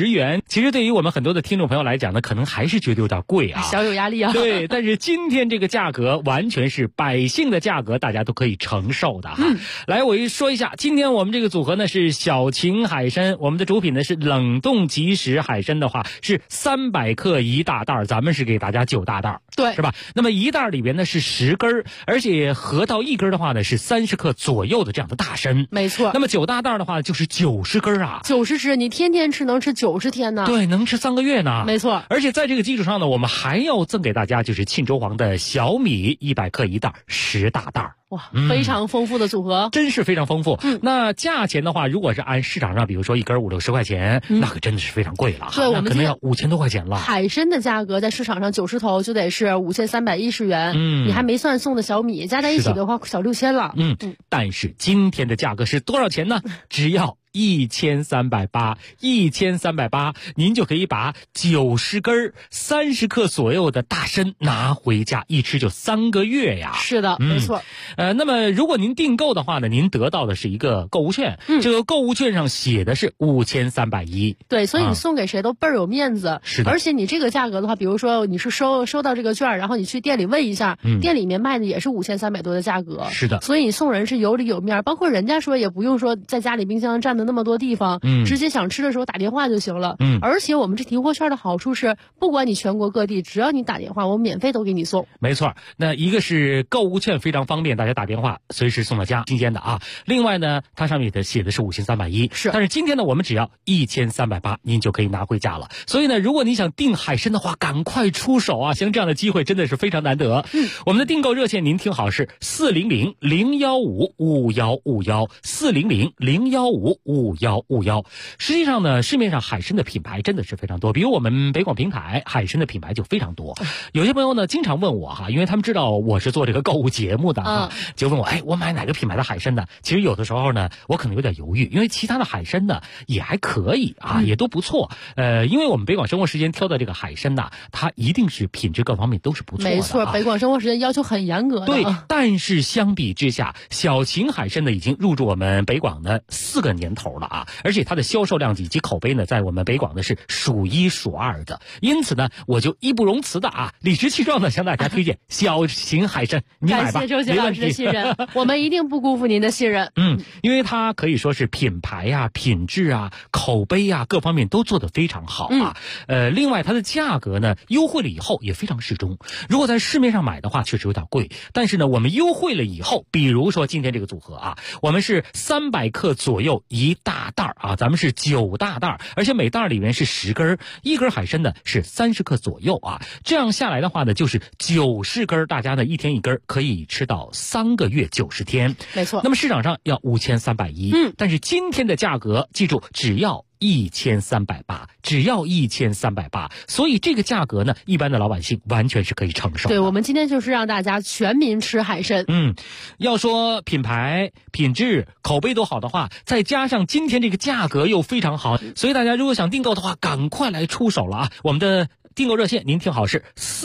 其实对于我们很多的听众朋友来讲呢，可能还是觉得有点贵啊， 小有压力啊。 对，但是今天这个价格完全是百姓的价格，大家都可以承受的哈。来，我说一下，今天我们这个组合呢是小秦海参，我们的主品呢是冷冻即食海参的话是300克1大袋，咱们是给大家9大袋， 对， 是吧？那么1袋里边呢是10根，而且合到1根的话呢是30克左右的这样的大参， 没错。 那么9大袋的话就是90根啊 ，90只，你天天吃能吃90天呢？ 对，能吃3个月呢。 没错。 而且在这个基础上呢，我们还要赠给大家就是沁州黄的小米100克1袋，10大袋。 哇，非常丰富的组合， 真是非常丰富。那价钱的话，如果是按市场上，比如说1根50、60块钱，那可真的是非常贵了。 对，我们可能要5000多块钱了。 海参的价格在市场上90头就得是5310元，你还没算送的小米，加在一起的话小6000了。 但是今天的价格是多少钱呢？只要1380，1380，您就可以把90根30克左右的大参拿回家，一吃就3个月呀。 是的，没错。 那么如果您订购的话呢，您得到的是一个购物券，这个购物券上写的是5310。 对，所以你送给谁都倍儿有面子。 是的。 而且你这个价格的话，比如说你是收到这个券，然后你去店里问一下，店里面卖的也是5300多的价格。 是的。 所以你送人是有理有面，包括人家说也不用说在家里冰箱占的那么多地方，直接想吃的时候打电话就行了。而且我们这提货券的好处是，不管你全国各地，只要你打电话，我们免费都给你送。 没错，那一个是购物券非常方便，大家打电话随时送到家，新鲜的啊。另外呢，它上面写的是5310， 是。 但是今天呢，我们只要1380，您就可以拿回家了。所以呢，如果你想订海参的话，赶快出手啊！像这样的机会真的是非常难得。我们的订购热线您听好是400-015-5151，400-015-5151。实际上呢，市面上海参的品牌真的是非常多，比如我们北广平台海参的品牌就非常多。有些朋友呢经常问我哈，因为他们知道我是做这个购物节目的哈，就问我我买哪个品牌的海参呢？其实有的时候呢，我可能有点犹豫，因为其他的海参呢也还可以啊，也都不错。因为我们北广生活时间挑的这个海参呢，它一定是品质各方面都是不错的。 没错，北广生活时间要求很严格的。 对，但是相比之下，小秦海参呢已经入驻我们北广的4个年头了啊，而且它的销售量以及口碑呢，在我们北广的是数1数2的。因此呢，我就义不容辞的理直气壮的向大家推荐小秦海参，你买吧， 感谢周杰老师的信任，我们一定不辜负您的信任。 因为它可以说是品牌呀、品质啊、口碑啊各方面都做得非常好啊。另外它的价格呢优惠了以后也非常适中。如果在市面上买的话，确实有点贵，但是呢，我们优惠了以后，比如说今天这个组合啊，我们是300克左右1大袋啊，咱们是9大袋，而且每袋里面是10根，1根海参呢是30克左右啊。这样下来的话呢，就是90根，大家呢一天1根，可以吃到3个月90天。 没错。 那么市场上要5310，但是今天的价格，记住只要1380，只要1380，所以这个价格呢，一般的老百姓完全是可以承受的。 对，我们今天就是让大家全民吃海参。 要说品牌、品质、口碑都好的话，再加上今天这个价格又非常好，所以大家如果想订购的话，赶快来出手了啊！我们的订购热线您听好是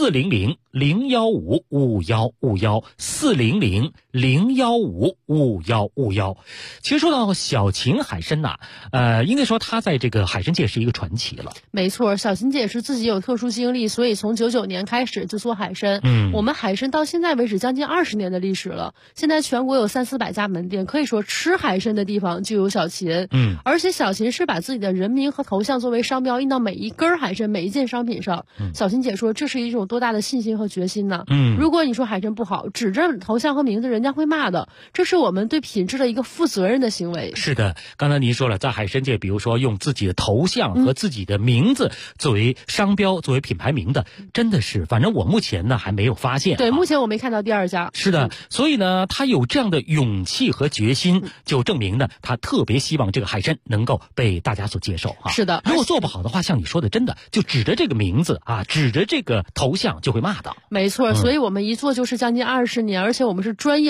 400-015-5151，400-015-5151。其实说到小秦海参呐，应该说它在这个海参界是一个传奇了。 没错，小秦姐是自己有特殊经历，所以从99年开始就做海参。我们海参到现在为止将近20年的历史了，现在全国有300-400家门店，可以说吃海参的地方就有小秦。而且小秦是把自己的人名和头像作为商标印到每一根海参、每一件商品上。小秦姐说，这是一种多大的信心和决心呢？如果你说海参不好，指着头像和名字，人家会骂的。这是我们对品质的一个负责任的行为。 是的，刚才您说了，在海参界，比如说用自己的头像和自己的名字作为商标、作为品牌名的，真的是，反正我目前呢还没有发现。 对，目前我没看到第2家。 是的，所以呢，他有这样的勇气和决心，就证明呢，他特别希望这个海参能够被大家所接受啊。 是的， 如果做不好的话，像你说的，真的就指着这个名字啊，指着这个头像就会骂的。 没错，所以我们一做就是将近20年，而且我们是专业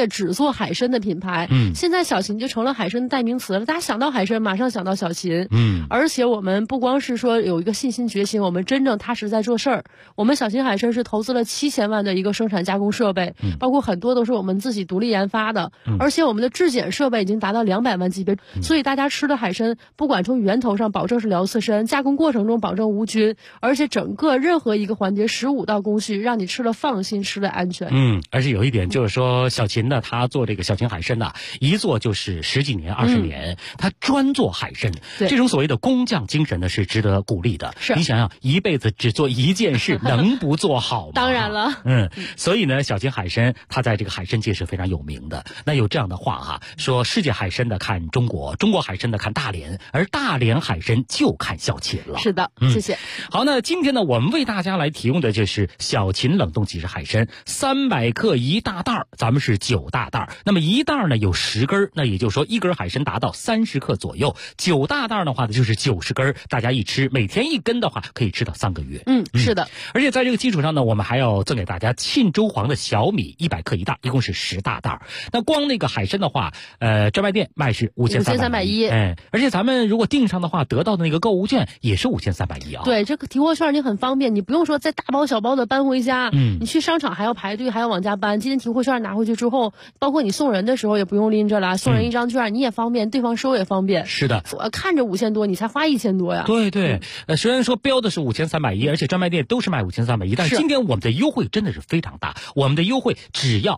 界只做海参的品牌。现在小秦就成了海参的代名词了，大家想到海参马上想到小秦。而且我们不光是说有一个信心决心，我们真正踏实在做事儿。我们小秦海参是投资了7000万的一个生产加工设备，包括很多都是我们自己独立研发的，而且我们的质检设备已经达到200万级别，所以大家吃的海参不管从源头上保证是辽刺参，加工过程中保证无菌，而且整个任何一个环节15道工序让你吃了放心，吃了安全。 而且有一点就是说，小秦呢，他做这个小秦海参呢，一做就是10几年、20年，他专做海参，这种所谓的工匠精神呢是值得鼓励的。你想想，一辈子只做一件事，能不做好吗？ 当然了。 所以呢，小秦海参他在这个海参界是非常有名的。那有这样的话哈，说世界海参的看中国，中国海参的看大连，而大连海参就看小秦了。 是的，谢谢。 好，那今天呢，我们为大家来提供的就是小秦冷冻即食海参，300克1大袋，咱们是9大袋。那么1袋呢有10根，那也就是说1根海参达到30克左右，9大袋的话呢就是90根，大家一吃，每天1根的话可以吃到3个月。 是的。 而且在这个基础上呢，我们还要赠给大家沁州黄的小米100克1袋，一共是10大袋。那光那个海参的话，专卖店卖是5310，而且咱们如果订上的话，得到的那个购物券也是5310啊。 对，这个提货券你很方便，你不用说再大包小包的搬回家，你去商场还要排队，还要往家搬。今天提货券拿回去之后，包括你送人的时候也不用拎着了，送人一张券，你也方便，对方收也方便。 是的， 看着5000多，你才花1000多呀。 对，虽然说标的是5310，而且专卖店都是卖5310，但是今天我们的优惠真的是非常大，我们的优惠只要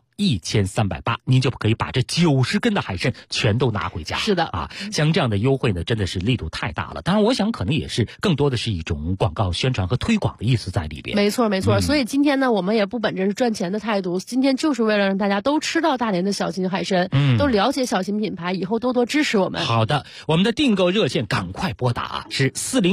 1380，您就可以把这90根的海参全都拿回家。 是的啊，像这样的优惠呢，真的是力度太大了。当然，我想可能也是更多的是一种广告宣传和推广的意思在里边。 没错，所以今天呢，我们也不本着是赚钱的态度，今天就是为了让大家都吃到大连的小秦海参，都了解小秦品牌，以后多多支持我们。 好的，我们的订购热线赶快拨打是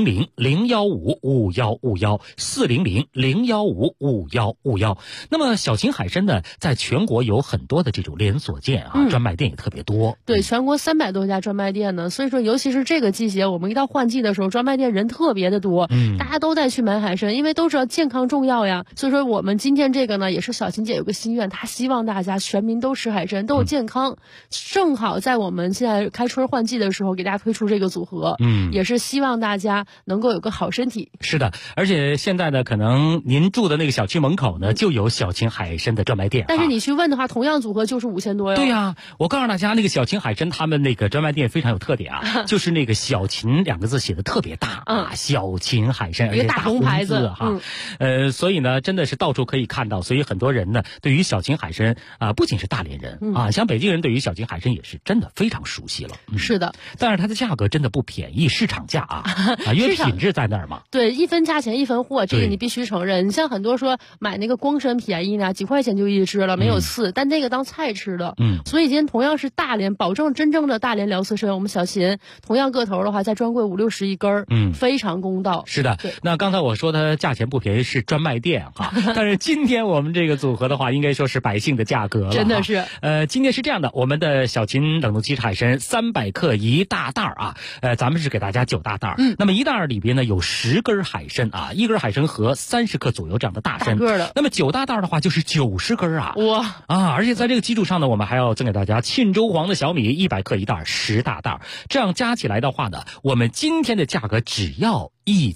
400-015-5151，400-015-5151。那么小秦海参呢，在全国有很多的这种连锁店啊，专卖店也特别多。 对，全国300多家专卖店呢，所以说尤其是这个季节，我们一到换季的时候，专卖店人特别的多，大家都在去买海参，因为都知道健康重要呀。所以说我们今天这个呢，也是小秦姐有个心愿，她希望大家全民都吃海参，都有健康。正好在我们现在开春换季的时候，给大家推出这个组合，也是希望大家能够有个好身体。 是的，而且现在呢，可能您住的那个小区门口呢，就有小秦海参的专卖店。 但是你去问的话，同样组合就是5000多哟。 对呀，我告诉大家，那个小秦海参他们那个专卖店非常有特点啊，就是那个小秦2个字写的特别大啊，小秦海参， 一个大红牌子哈。所以呢，真的是到处可以看到，所以很多人呢，对于小秦海参啊，不仅是大连人啊，像北京人对于小秦海参也是真的非常熟悉了。 是的， 但是它的价格真的不便宜，市场价啊，因为品质在那儿嘛。 对，一分价钱一分货，这个你必须承认。你像很多说买那个光参便宜呢，几块钱就一只了，没有刺，但那个当菜吃的。所以今天同样是大连，保证真正的大连辽刺参，我们小秦同样个头的话，在专柜50-60一根，非常公道。 是的，那刚才我说它价钱不便宜是专卖店哈，但是今天我们这个组合的话，应该说是百姓的价格了。 真的是。 今天是这样的，我们的小秦冷冻即食海参300克1大袋啊，咱们是给大家9大袋。那么1袋里边呢有10根海参啊，1根海参和30克左右这样的大参。 大个的。 那么9大袋的话就是90根啊。 哇啊！而且在这个基础上呢，我们还要赠给大家沁州黄的小米100克1袋，10大袋。这样加起来的话呢，我们今天的价格只要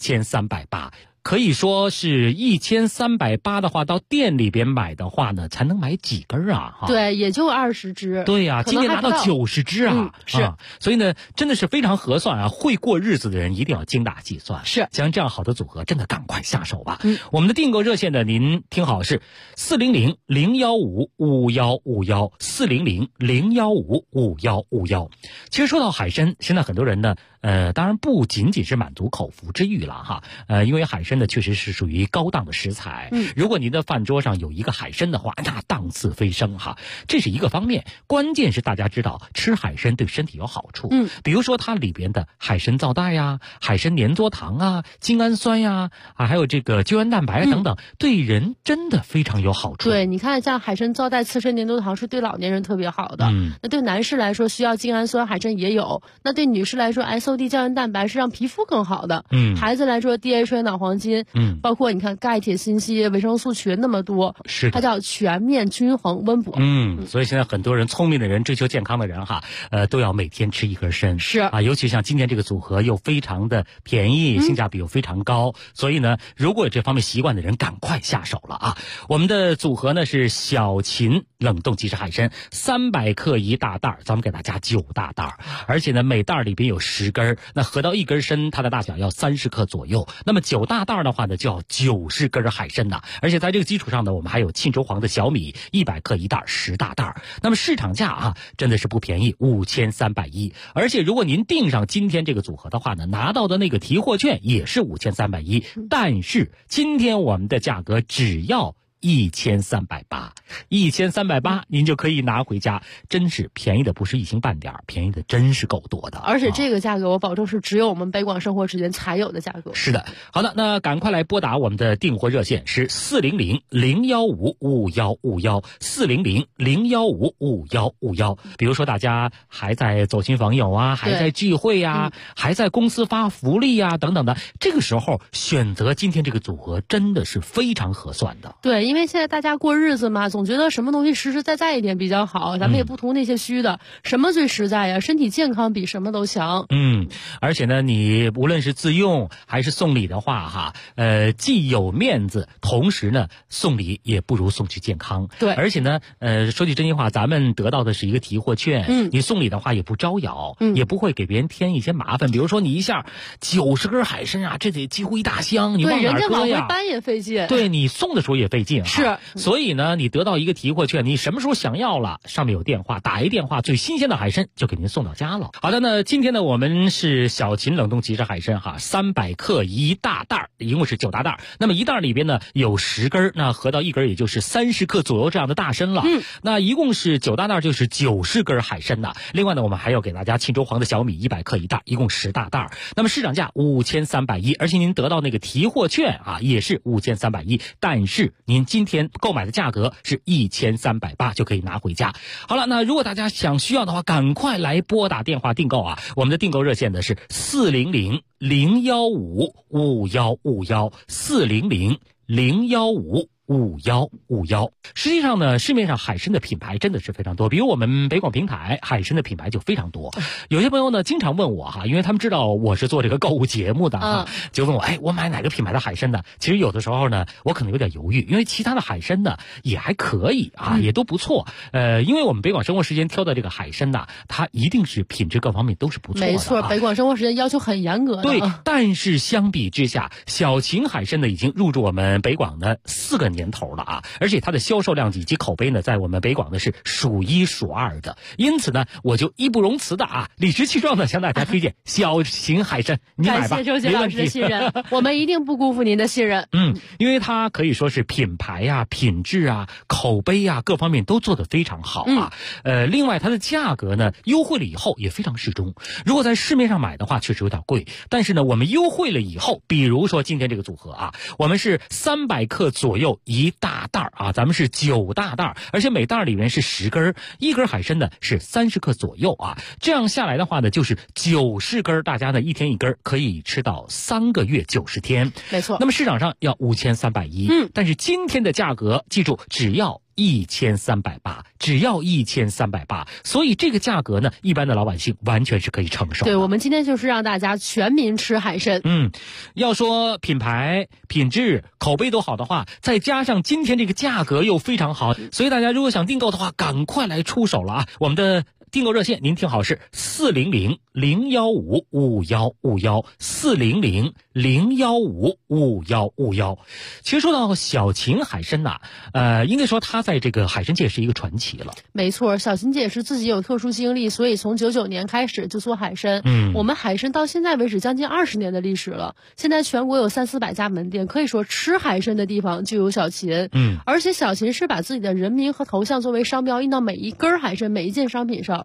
1380。可以说是1380的话，到店里边买的话呢，才能买几根啊？ 对，也就20只。 对呀，今天拿到90只啊！ 是， 所以呢，真的是非常合算啊！会过日子的人一定要精打细算。 是， 像这样好的组合，真的赶快下手吧。我们的订购热线呢，您听好是400-015-5151，400-015-5151。其实说到海参，现在很多人呢，当然不仅仅是满足口腹之欲了哈，因为海参呢确实是属于高档的食材。如果您的饭桌上有一个海参的话，那档次飞升哈，这是一个方面。关键是大家知道吃海参对身体有好处，比如说它里边的海参皂带呀、海参粘唑糖啊、精氨酸呀还有这个胶原蛋白等等，对人真的非常有好处。 对，你看像海参皂带、刺参粘唑糖是对老年人特别好的。那对男士来说需要精氨酸，海参也有。那对女士来说 SOD 胶原蛋白是让皮肤更好的。孩子来说 DHA 脑黄金。 斤。包括你看钙、铁、锌、硒、维生素群那么多， 是它叫全面均衡温补。 所以现在很多人聪明的人、追求健康的人哈，都要每天吃一根参。 是啊，尤其像今天这个组合又非常的便宜，性价比又非常高，所以呢，如果有这方面习惯的人，赶快下手了啊！我们的组合呢是小秦冷冻即食海参，300克一大袋，咱们给大家9大袋，而且呢每袋里边有10根，那合到一根参，它的大小要30克左右。那么9大袋的话呢，就要90根海参呐。而且在这个基础上呢，我们还有沁州黄的小米100克一袋，10大袋。那么市场价啊，真的是不便宜，5310。而且如果您订上今天这个组合的话呢，拿到的那个提货券也是5310，但是今天我们的价格只要1380，1380您就可以拿回家，真是便宜的不是一星半点，便宜的真是够多的。 而且这个价格我保证是只有我们北广生活时间才有的价格。 是的，好的，那赶快来拨打我们的订货热线是400-015-5151，400-015-5151。比如说大家还在走亲访友啊，还在聚会啊，还在公司发福利啊等等的，这个时候选择今天这个组合真的是非常合算的。 对，因为现在大家过日子嘛，总觉得什么东西实实在在一点比较好，咱们也不图那些虚的，什么最实在呀？身体健康比什么都强。 而且呢，你无论是自用还是送礼的话哈，既有面子，同时呢送礼也不如送去健康。 对， 而且呢，说句真心话，咱们得到的是一个提货券，你送礼的话也不招摇，也不会给别人添一些麻烦。比如说你一下90根海参啊，这得几乎一大箱，你往哪搁呀？ 对，人家往回搬也费劲。 对，你送的时候也费劲。 是， 所以呢，你得到一个提货券，你什么时候想要了，上面有电话，打一电话，最新鲜的海参就给您送到家了。好的，那今天呢，我们是小秦冷冻即食海参哈，300克一大袋，一共是9大袋。那么一袋里边呢有10根，那合到一根也就是30克左右这样的大参了。那一共是9大袋，就是90根海参呐。另外呢，我们还要给大家沁州黄的小米100克一袋，一共10大袋。那么市场价5310，而且您得到那个提货券啊，也是5310，但是您今天购买的价格是1380，就可以拿回家。好了，那如果大家需要的话，赶快来拨打电话订购啊！我们的订购热线呢是400-015-5151，400-015-5151。实际上呢，市面上海参的品牌真的是非常多，比如我们北广平台海参的品牌就非常多。有些朋友呢经常问我哈，因为他们知道我是做这个购物节目的哈，就问我，我买哪个品牌的海参呢？其实有的时候呢，我可能有点犹豫，因为其他的海参呢也还可以啊，也都不错。因为我们北广生活时间挑的这个海参呢，它一定是品质各方面都是不错的。 没错，北广生活时间要求很严格的。 对，但是相比之下，小秦海参呢已经入驻我们北广的4个年头了啊，而且它的销售量以及口碑呢，在我们北广呢是数1数2的。因此呢，我就义不容辞的啊，理直气壮的向大家推荐小秦海参，你买吧， 感谢周杰老师的信任，我们一定不辜负您的信任。 因为它可以说是品牌啊、品质啊、口碑啊各方面都做得非常好啊。另外它的价格呢优惠了以后也非常适中。如果在市面上买的话，确实有点贵，但是呢，我们优惠了以后，比如说今天这个组合啊，我们是300克左右一大袋啊，咱们是9大袋，而且每袋里面是10根，一根海参呢是30克左右啊。这样下来的话呢，就是90根，大家呢一天一根，可以吃到3个月90天。 没错。 那么市场上要5310，但是今天的价格记住只要1380，只要1380，所以这个价格呢，一般的老百姓完全是可以承受的。 对，我们今天就是让大家全民吃海参。 要说品牌、品质、口碑都好的话，再加上今天这个价格又非常好，所以大家如果想订购的话，赶快来出手了啊！我们的订购热线您听好是400-015-5151，400-015-5151。其实说到小秦海参呐，应该说它在这个海参界是一个传奇了。 没错，小秦姐是自己有特殊经历，所以从99年开始就做海参。我们海参到现在为止将近20年的历史了，现在全国有300-400家门店，可以说吃海参的地方就有小秦。而且小秦是把自己的人名和头像作为商标印到每一根海参、每一件商品上。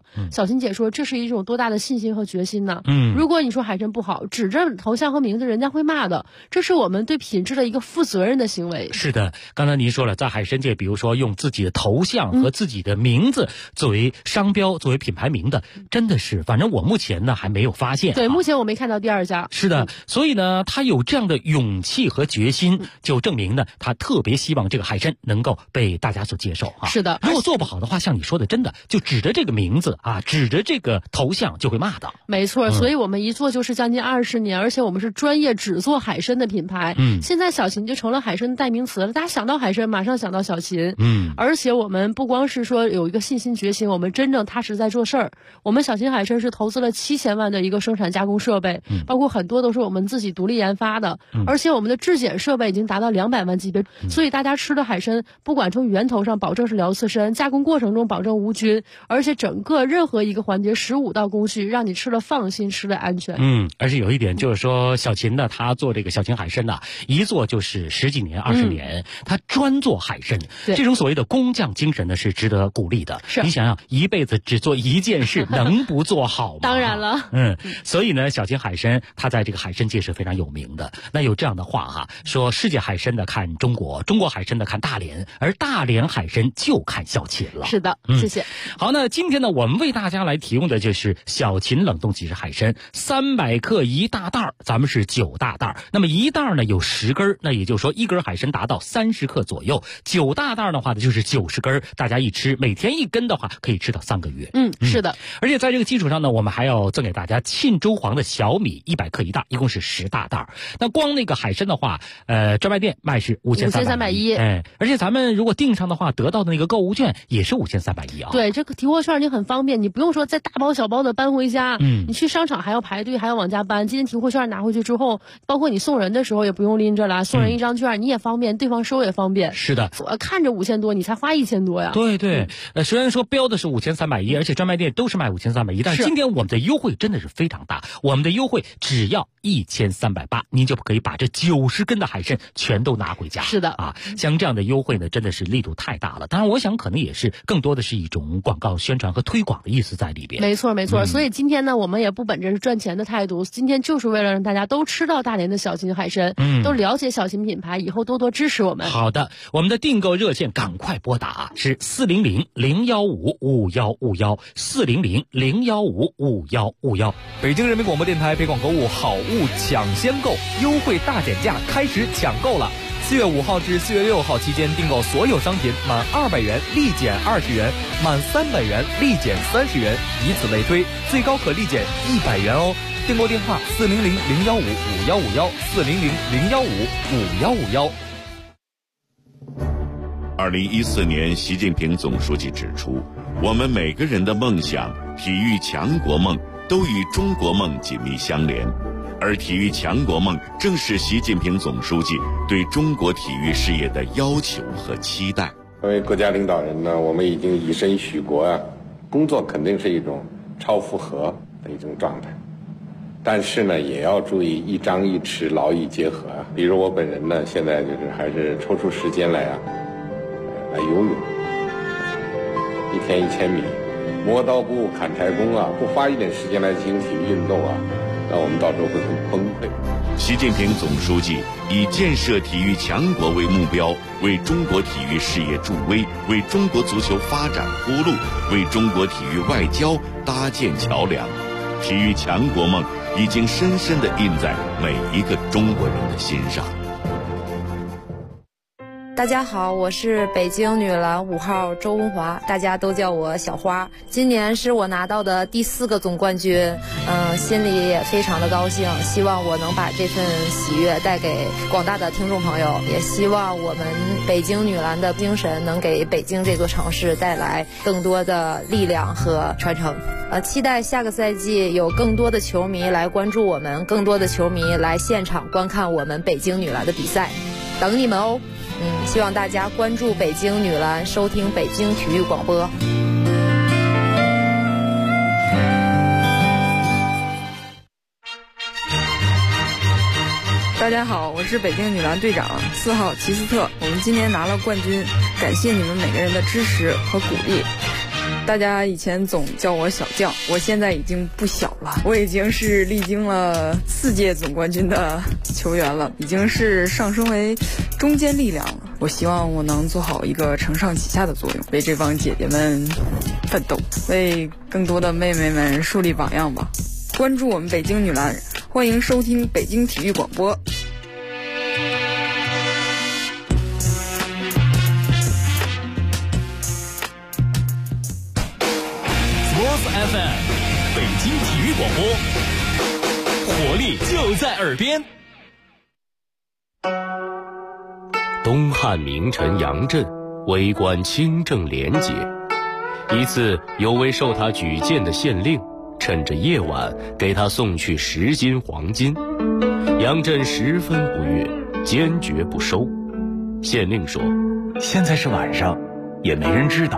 了。小琴姐说，这是一种多大的信心和决心呢？如果你说海参不好，指着头像和名字，人家会骂的。这是我们对品质的一个负责任的行为。 是的，刚才您说了，在海参界，比如说用自己的头像和自己的名字作为商标、作为品牌名的，真的是，反正我目前呢还没有发现。 对，目前我没看到第二家。 是的，所以呢，他有这样的勇气和决心，就证明呢，他特别希望这个海参能够被大家所接受啊。 是的， 如果做不好的话，像你说的，真的就指着这个名字啊，指着这个头像就会骂的。 没错，所以我们一做就是将近20年，而且我们是专业只做海参的品牌。现在小琴就成了海参的代名词了，大家想到海参马上想到小琴。而且我们不光是说有一个信心决心，我们真正踏实在做事儿。我们小琴海参是投资了7000万的一个生产加工设备，包括很多都是我们自己独立研发的，而且我们的质检设备已经达到200万级别，所以大家吃的海参不管从源头上保证是辽刺参，加工过程中保证无菌，而且整个任何一个环节15道工序，让你吃了放心，吃了安全。 而且有一点就是说，小琴呢，她做这个小琴海参呢，一做就是10几年、20年，她专做海参，这种所谓的工匠精神呢是值得鼓励的。你想想，一辈子只做一件事，能不做好吗？ 当然了。 所以呢，小琴海参它在这个海参界是非常有名的。那有这样的话哈，说世界海参的看中国，中国海参的看大连，而大连海参就看小琴了。 是的，谢谢。 好，那今天呢，我们为大家来提供的就是小琴冷冻即食海参，300克1大袋，咱们是9大袋。那么1袋呢有10根，那也就是说1根海参达到30克左右，9大袋的话呢就是90根，大家一吃，每天1根的话可以吃到3个月。 是的。 而且在这个基础上呢，我们还要赠给大家沁州黄的小米100克1袋，一共是10大袋。那光那个海参的话，专卖店卖是5310，而且咱们如果订上的话，得到的那个购物券也是5310啊。 对，这个提货券你很方便，你不用说再大包小包的搬回家，你去商场还要排队，还要往家搬。今天提货券拿回去之后，包括你送人的时候也不用拎着了，送人一张券你也方便，对方收也方便。 是的， 看着5000多，你才花1000多呀。 对，虽然说标的是5310，而且专卖店都是卖5310，但是今天我们的优惠真的是非常大，我们的优惠只要1380，您就可以把这90根的海参全都拿回家。 是的啊，像这样的优惠呢，真的是力度太大了。当然，我想可能也是更多的是一种广告宣传和推广的意思在里边。 没错，所以今天呢，我们也不本着是赚钱的态度，今天就是为了让大家都吃到大连的小琴海参，都了解小琴品牌，以后多多支持我们。 好的，我们的订购热线赶快拨打是400-015-5151，400-015-5151。 北京人民广播电台北广购物好物抢先购，优惠大减价开始抢购了。4月5号至4月6号期间订购所有商品满200元立减20元，满300元立减30元，以此类推，最高可立减100元哦。订购电话400-015-5151，400-015-5151。 2014年，习近平总书记指出，我们每个人的梦想、体育强国梦都与中国梦紧密相连，而体育强国梦正是习近平总书记对中国体育事业的要求和期待。 作为国家领导人呢，我们已经以身许国啊，工作肯定是一种超负荷的一种状态，但是呢，也要注意一张一弛，劳逸结合啊。比如我本人呢，现在就是还是抽出时间来游泳，一天1000米，磨刀不误砍柴工啊，不花一点时间来进行体育运动啊，那我们到时候会很崩溃。 习近平总书记以建设体育强国为目标，为中国体育事业助威，为中国足球发展铺路，为中国体育外交搭建桥梁。体育强国梦已经深深地印在每一个中国人的心上。 大家好，我是北京女篮5号周文华，大家都叫我小花。今年是我拿到的第4个总冠军，心里也非常的高兴，希望我能把这份喜悦带给广大的听众朋友，也希望我们北京女篮的精神能给北京这座城市带来更多的力量和传承。期待下个赛季有更多的球迷来关注我们，更多的球迷来现场观看我们北京女篮的比赛，等你们哦。希望大家关注北京女篮，收听北京体育广播。 大家好，我是北京女篮队长4号齐斯特，我们今年拿了冠军，感谢你们每个人的支持和鼓励。 大家以前总叫我小将，我现在已经不小了，我已经是历经了4届总冠军的球员了，已经是上升为中坚力量了。我希望我能做好一个承上启下的作用，为这帮姐姐们奋斗，为更多的妹妹们树立榜样吧。关注我们北京女篮，欢迎收听北京体育广播。 FM 北京体育广播，活力就在耳边。 东汉名臣杨震为官清正廉洁，一次有位受他举荐的县令趁着夜晚给他送去10斤黄金，杨震十分不悦，坚决不收。县令说：“ 现在是晚上，也没人知道。”